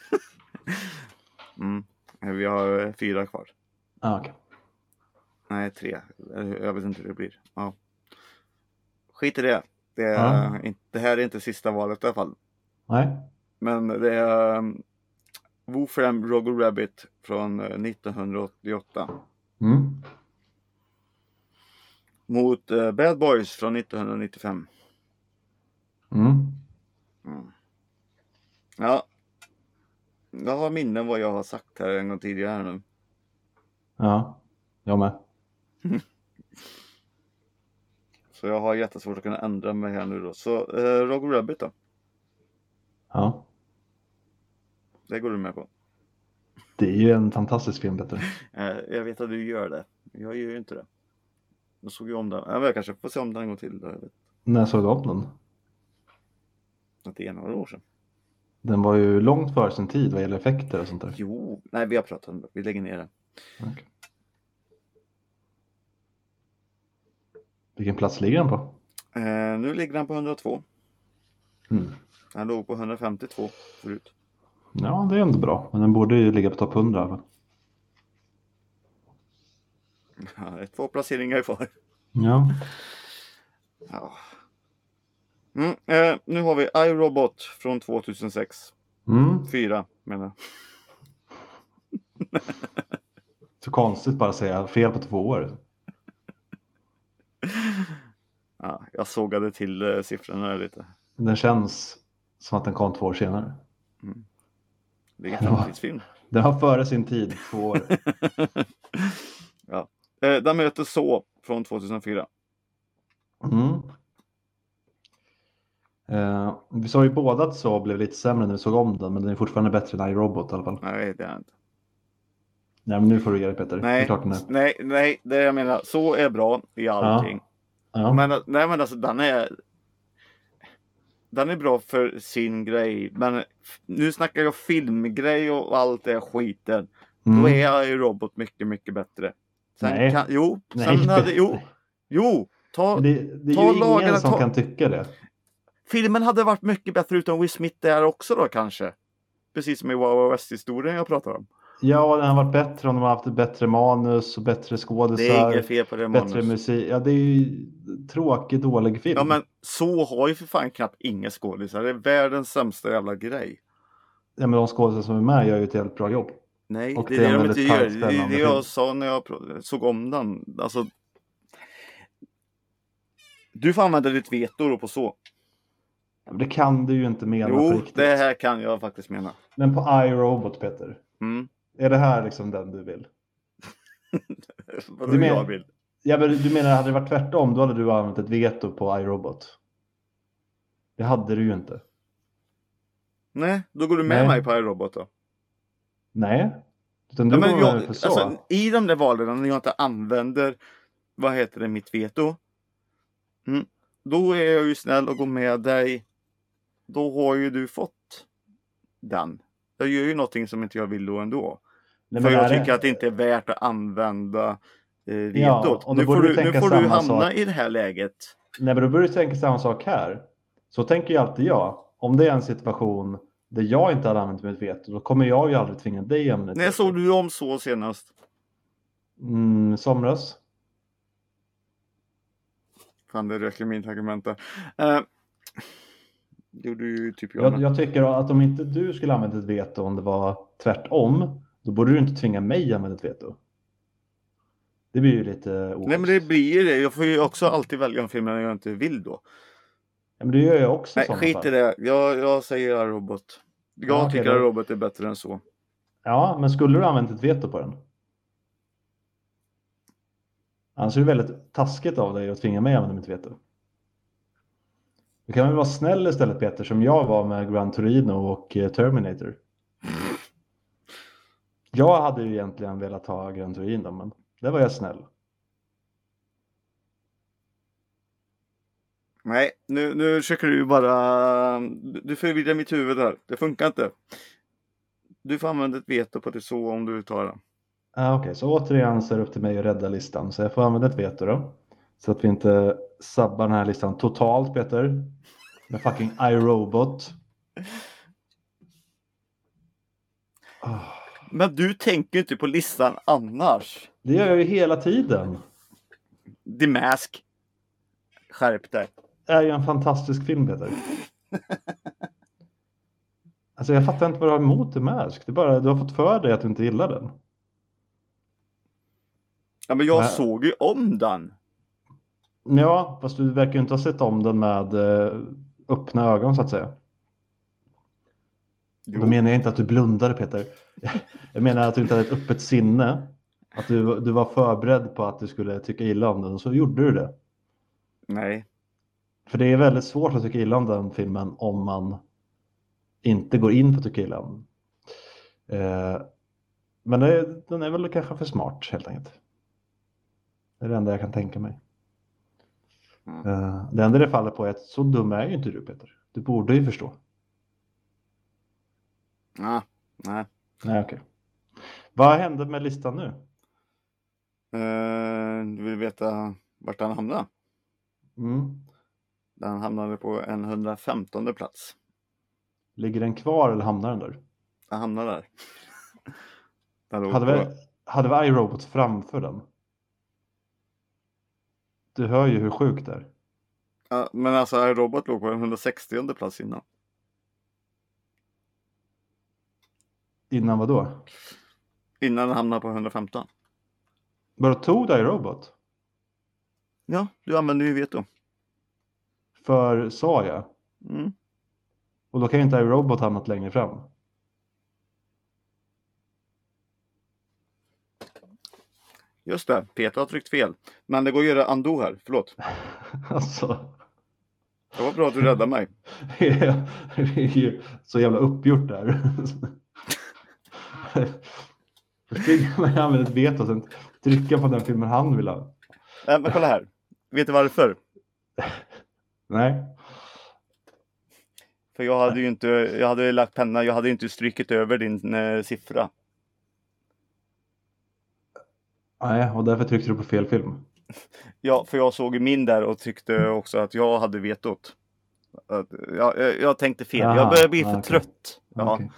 Vi har 4 kvar. Okej. Nej, 3. Jag vet inte hur det blir. Ja. Skit i det. Det här är inte sista valet i alla fall. Nej. Men det är Wolfram Roger Rabbit från 1988. Mot Bad Boys från 1995. Ja. Jag har minnen vad jag har sagt här en gång tidigare nu. Ja, jag med. Så jag har jättesvårt att kunna ändra mig här nu då. Så Roger Rabbit då? Ja. Det går du med på. Det är ju en fantastisk film, Peter. Jag vet att du gör det. Jag gör ju inte det. Jag såg ju om den. Jag kanske får se om den en gång till då. Jag vet. När såg du om den? Det är några år sedan. Den var ju långt före sin tid vad gäller effekter och sånt där. Jo, nej vi har pratat om det. Vi lägger ner den. Okay. Vilken plats ligger den på? Nu ligger den på 102. Den låg på 152 förut. Ja, det är ändå bra. Men den borde ju ligga på topp 100 va? Ja, det är 2 placeringar kvar. Ja. Nu har vi iRobot från 2006. 4 menar jag. Så konstigt bara att säga fel på 2 år. Ja, jag sågade till siffrorna lite. Den känns som att den kom 2 år senare. Det är en framtidsfilm. Den var före sin tid, 2 år. Ja. Den möter Så från 2004. Vi sa ju båda att Så blev lite sämre när vi såg om den, men den är fortfarande bättre än iRobot i alla fall. Nej, det är inte. Nej, men nu får du ge dig, Peter. Nej, det jag menar, Så är bra i allting. Ja. Men alltså den är... den är bra för sin grej. Men nu snackar jag filmgrej och allt det skiten. Då är ju Robot mycket, mycket bättre. Sen Nej. kan, jo, Nej, sen hade, jo, ta det är ta ju lagarna, ingen som kan tycka det. Filmen hade varit mycket bättre utan Will Smith där också då kanske. Precis som i Wild West-historien jag pratar om. Ja, den har varit bättre om de har haft ett bättre manus och bättre skådisar. Det är inget fel på det bättre manus. Musik. Ja, det är ju tråkig, dålig film. Ja, men så har ju för fan knappt inga skådisar. Det är världens sämsta jävla grej. Ja, men de skådisar som är med gör ju ett helt bra jobb. Nej, och det är det de inte gör. Det är spännande det jag film. sa när jag såg om den. Alltså, du får använda ditt veto då på så. Ja, men det kan du ju inte mena på Jo, riktigt. det här kan jag faktiskt mena. Men på iRobot, Peter. Mm. Är det här liksom den du vill? Vadå jag vill? Ja, men du menar, hade det varit tvärtom, då hade du använt ett veto på iRobot. Det hade du ju inte. Nej, då går du med mig på iRobot då. Nej. Utan du går med för så. Alltså, i de där valen när jag inte använder, vad heter det, mitt veto. Då är jag ju snäll och går med dig. Då har ju du fått den. Jag gör ju någonting som inte jag vill då ändå. Nej, för jag tycker att det inte är värt att använda vetot. Ja, nu får du hamna i det här läget. Nej, men då borde du tänka samma sak här. Så tänker ju alltid jag. Om det är en situation där jag inte hade använt mitt veto, då kommer jag ju aldrig tvinga dig att använda. När såg du om så senast? Somras. Fan, det räcker min argument där. Gjorde ju typ jag tycker att om inte du skulle använda ett veto, om det var tvärtom, då borde du inte tvinga mig att använda ett veto. Det blir ju lite oschysst. Nej, men det blir det. Jag får ju också alltid välja en film när jag inte vill då. Ja, men det gör jag också. Nej, skit i det. Jag säger Robot. Jag tycker att Robot är bättre än så. Ja, men skulle du använt ett veto på den? Annars är det väldigt taskigt av dig att tvinga mig att använda mitt veto. Du kan väl vara snäll istället, Peter, som jag var med Gran Torino och Terminator. Jag hade ju egentligen velat ha Gran Torino, men det var jag snäll. Nej, nu försöker du bara... Du förvirrar mitt huvud där. Det funkar inte. Du får använda ett veto på det så om du tar den. Okej, så återigen så är det upp till mig att rädda listan. Så jag får använda ett veto då. Så att vi inte sabbar den här listan totalt, Peter. Med fucking iRobot. Men du tänker inte på listan annars. Det gör jag ju hela tiden. The Mask. Skärp dig. Det är ju en fantastisk film, Peter. Alltså jag fattar inte vad du har emot The Mask. Det är bara, du har fått för dig att du inte gillar den. Ja, men jag såg ju om den. Ja, fast du verkar ju inte ha sett om den med öppna ögon så att säga. Jo. Då menar jag inte att du blundade, Peter. Jag menar att du inte hade ett öppet sinne. Att du var förberedd på att du skulle tycka illa om den, och så gjorde du det. Nej. För det är väldigt svårt att tycka illa om den filmen om man inte går in på att tycka illa om den. Men den är väl kanske för smart helt enkelt. Det är det enda jag kan tänka mig. Det enda det faller på är att så dum är ju inte du, Peter. Du borde ju förstå. Nej, okej. Vad hände med listan nu? Du vill veta vart den hamnade? Den hamnade på en 115:e plats. Ligger den kvar eller hamnar den där? Den hamnar där. Hade vi iRobot framför den? Du hör ju hur sjukt det är. Ja, men alltså iRobot låg på en 160:e plats innan. Innan vad då? Innan den hamnade på 115. Bara tog du iRobot? Ja, du använder ju veto. För sa jag. Och då kan ju inte iRobot hamnat längre fram. Just det, Peter har tryckt fel. Men det går att göra undo här, förlåt. Alltså. Det var bra att du räddade mig. Det är ju så jävla uppgjort där. Först man använder ett veto och sen trycka på den filmen han vill ha. Men kolla här. Vet du varför? Nej. För jag hade ju inte, jag hade lagt penna, jag hade inte strykit över din siffra. Nej, och därför tryckte du på fel film. Ja, för jag såg ju min där och tyckte också att jag hade vetot. Jag tänkte fel. Aha, Jag börjar bli för okej. trött. Ja. Okej.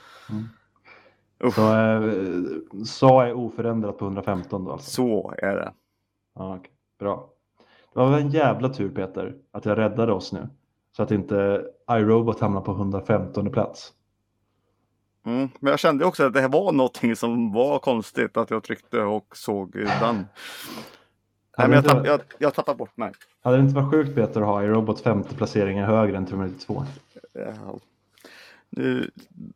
Så är oförändrat på 115 då alltså? Så är det. Ja, okej. Bra. Det var väl en jävla tur, Peter, att jag räddade oss nu. Så att inte iRobot hamnar på 115 plats. Men jag kände också att det här var någonting som var konstigt. Att jag tryckte och såg den. Nej, men jag tappade bort mig. Hade det inte varit sjukt, Peter, att ha iRobot 50 placeringar högre än Terminator 2? Ja. Nu...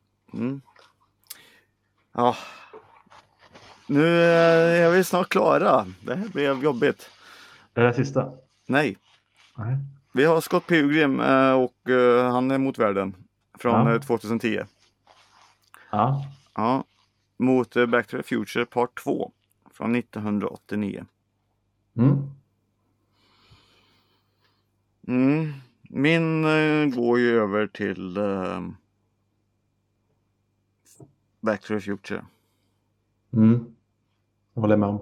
Ja. Nu är vi snart klara. Det här blev jobbigt. Är det sista? Nej. Nej. Vi har Scott Pilgrim och han är mot världen. Från 2010. Ja. Ja. Mot Back to the Future Part 2. Från 1989. Min går ju över till Back to the Future. Jag håller med om.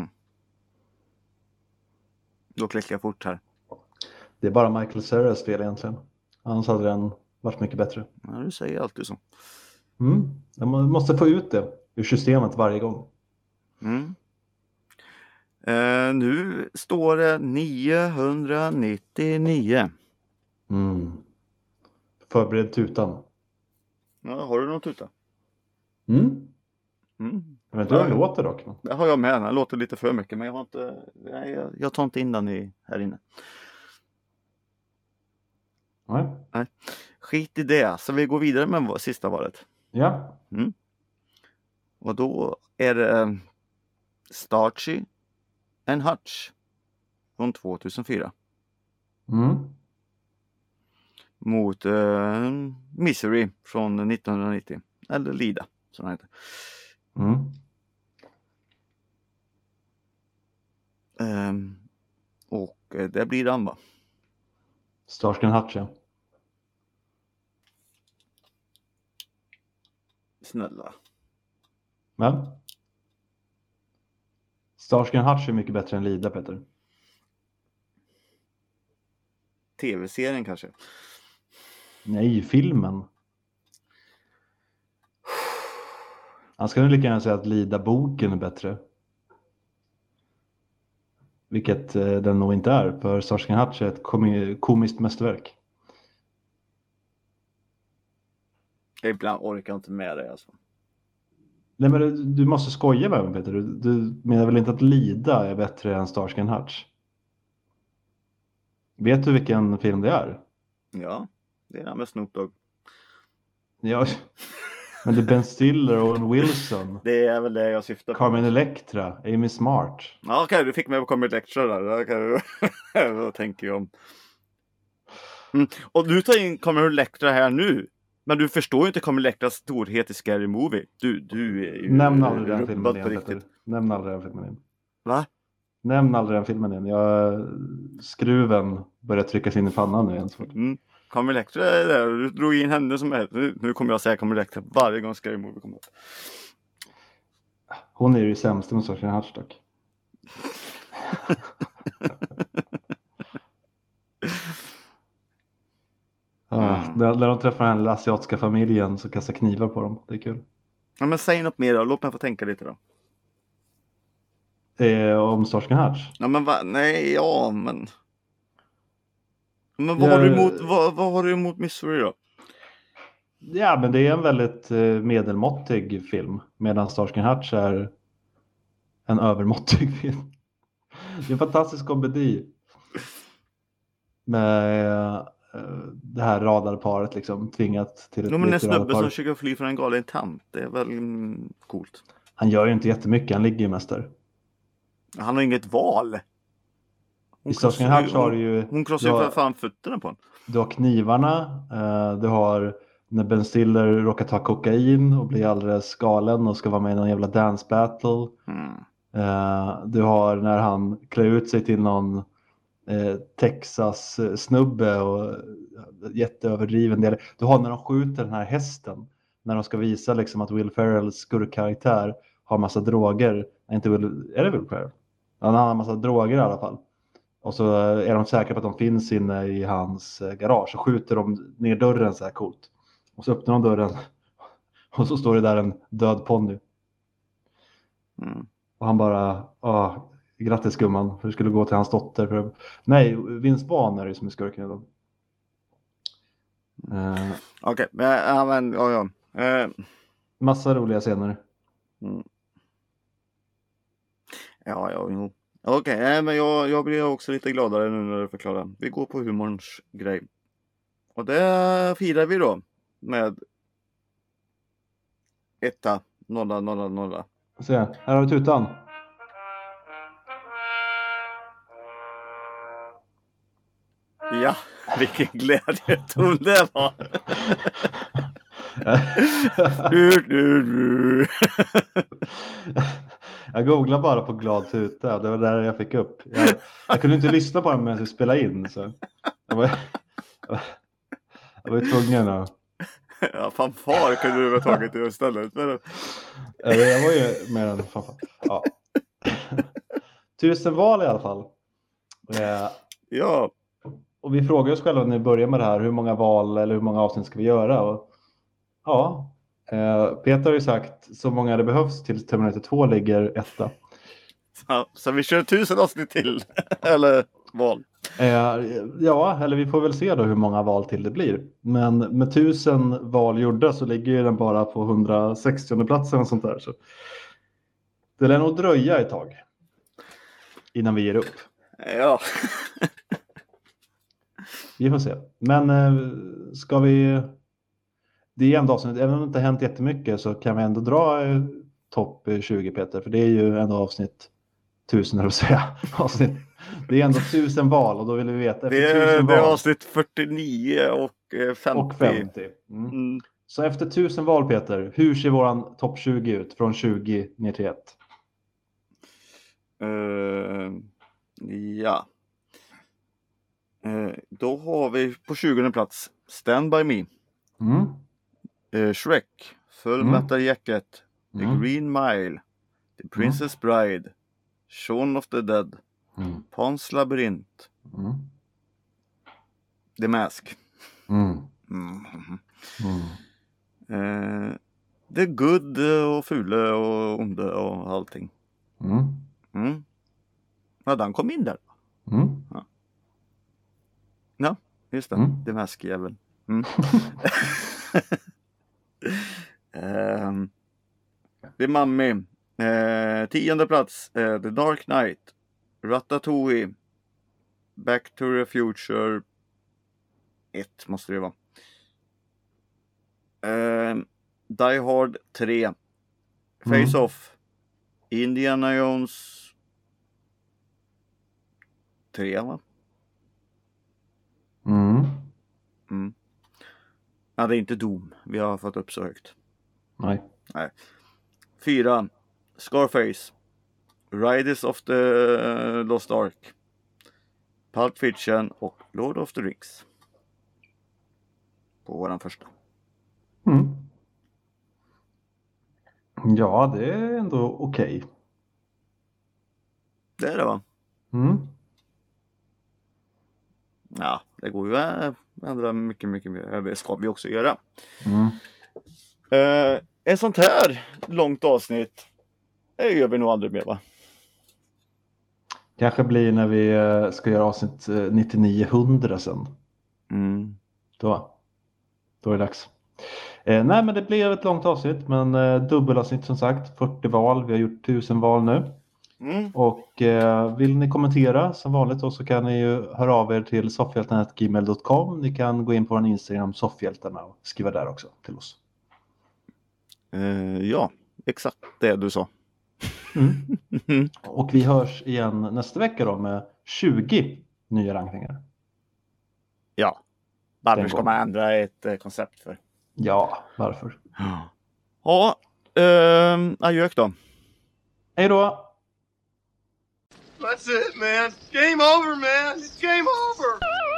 Då klickar jag fort här. Det är bara Michael Cera's fel egentligen. Annars hade den varit mycket bättre. Ja, du säger alltid så. Jag måste få ut det ur systemet varje gång. Nu står det 999. Förbered tutan. Ja, har du någon tuta? Jag vet inte hur den låter dock. Det har jag med. Den låter lite för mycket, men jag har inte... Jag tar inte in den här inne. Nej. Skit i det. Så vi går vidare med sista valet. Ja. Och då är det Starsky and Hutch från 2004. Mot Misery från 1990. Eller Lida, som den heter. Och det blir den, va? Starsky and Hutch, ja. Snälla. Men Starsky and Hutch är mycket bättre än Lida, Peter. TV-serien kanske? Nej, filmen. Han ska nu lika gärna säga att Lida-boken är bättre. Vilket den nog inte är. För Starsky and Hutch är ett komiskt mästerverk. Ibland orkar jag inte med det alltså. Nej, men du måste skoja med mig, Peter. Du menar väl inte att Lida är bättre än Starsky and Hutch? Vet du vilken film det är? Ja, det är den med Snoop Dogg. Ja, men det är Ben Stiller och Owen Wilson. Det är väl det jag syftar på. Carmen Electra, Amy Smart. Ja, okej, du fick mig på Carmen Electra där. Då tänker jag om. Och du tar in Carmen Electra här nu. Men du förstår ju inte Carmen Electras storhet i Scary Movie. Du är ju... Nämn aldrig den filmen igen, Peter. Nämn aldrig den filmen igen. Va? Nämn aldrig den filmen igen. Skruven börjar tryckas in i pannan nu igen. Carmen Electra är där. Du drog in henne som är... Nu kommer jag säga Carmen Electra varje gång Scary Movie kommer upp. Hon är ju sämst med Starsky and Hutch dock. När de träffar den asiatiska familjen så kastar knivar på dem. Det är kul. Ja, men säg något mer då. Låt mig få tänka lite då. Om Starsky and Hutch? Ja, men nej, ja, men... Men vad har du emot Misery då? Ja, men det är en väldigt medelmåttig film. Medan Starsky and Hutch är en övermåttig film. Det är en fantastisk komedi. Med det här radarparet liksom tvingat till ett men en snubbe som försöker fly från en galen tant. Det är väl coolt. Han gör ju inte jättemycket, han ligger ju mest där. Han har inget val. I Starsky and Hutch har du ju... Hon krossar ju för fan fötterna på honom. Du har knivarna. Du har när Ben Stiller råkar ta kokain och blir alldeles galen och ska vara med i någon jävla dance battle. Du har när han klär ut sig till någon Texas-snubbe och jätteöverdriven del. Du har när de skjuter den här hästen, när de ska visa liksom att Will Ferrells skurkkaraktär har massa droger. Inte Will, är det Will Ferrell? Ja, han har massa droger i alla fall. Och så är de säkra på att de finns inne i hans garage och skjuter de ner dörren så här coolt. Och så öppnar de dörren och så står det där en död ponny. Och han bara, grattis gumman, för du skulle gå till hans dotter. Nej, Vince Vaughn är det som är skurken idag. Okej, men ja. Massa roliga scener. Ja, jo. Okej, men jag blir också lite gladare nu när du förklarar. Vi går på humorns grej. Och det firar vi då med 1, 0, 0, 0. Se, här har vi tutan. Ja, vilken glädjeton det var. Jag googlade bara på glad tuta. Det var där jag fick upp. Jag kunde inte lyssna på den medan vi spelade in. Så jag var ju tvungen att... Ja, fanfar kunde du ha tagit det istället. Men... Jag var ju med den fanfar. Ja. 1000 val i alla fall. Ja. Och vi frågar oss själva när vi börjar med det här. Hur många val eller hur många avsnitt ska vi göra? Och, Peter har ju sagt så många det behövs tills Terminator 2 ligger 1. Så vi kör 1000 avsnitt till. Eller val. Ja, eller vi får väl se då hur många val till det blir. Men med 1000 val gjorda så ligger ju den bara på 160 platsen och sånt där. Så det lär nog dröja ett tag innan vi ger upp. Ja. Vi får se. Men ska vi... Det är ändå avsnitt, även om det inte har hänt jättemycket så kan vi ändå dra topp 20, Peter. För det är ju ändå avsnitt 1000, eller säga. Avsnitt. Det är ändå 1000 val och då vill vi veta. Det är avsnitt 49 och 50. Och 50. Så efter 1000 val, Peter, hur ser våran topp 20 ut? Från 20 ner till 1. Ja. Då har vi på 20:e plats Stand By Me. Shrek, Full Metal Jacket, The Green Mile, The Princess Bride, Shaun of the Dead, Pans Labyrint, The Mask, The Good och Fule och Onde och allting. Ja, den kom in där. Ja, just det. The Mask jäveln. The Mummy. 10:e plats. The Dark Knight. Ratatouille. Back to the Future 1 måste det vara. Die Hard 3. Face Off. Indiana Jones 3, va? Ja, det är inte Doom. Vi har fått upp så högt. Nej. 4. Scarface. Riders of the Lost Ark. Pulp Fiction och Lord of the Rings. På våran första. Ja, det är ändå okej. Det är det, va? Ja, det går ju att ändra mycket mer. Det ska vi också göra. En sånt här långt avsnitt gör vi nog aldrig mer, va? Kanske blir när vi ska göra avsnitt 99-100 sen. Då är det dags. Nej, men det blir ett långt avsnitt. Men dubbelavsnitt som sagt. 40 val. Vi har gjort 1000 val nu. Och vill ni kommentera som vanligt så kan ni ju höra av er till soffhjältarna@gmail.com. Ni kan gå in på vår Instagram Soffhjältarna och skriva där också till oss. Ja, exakt det du sa. Och vi hörs igen nästa vecka då med 20 nya rankningar. Ja, varför ska man ändra ett koncept för? Ja, varför? Ja, adjök då. Hej då! That's it, man. Game over, man. It's game over.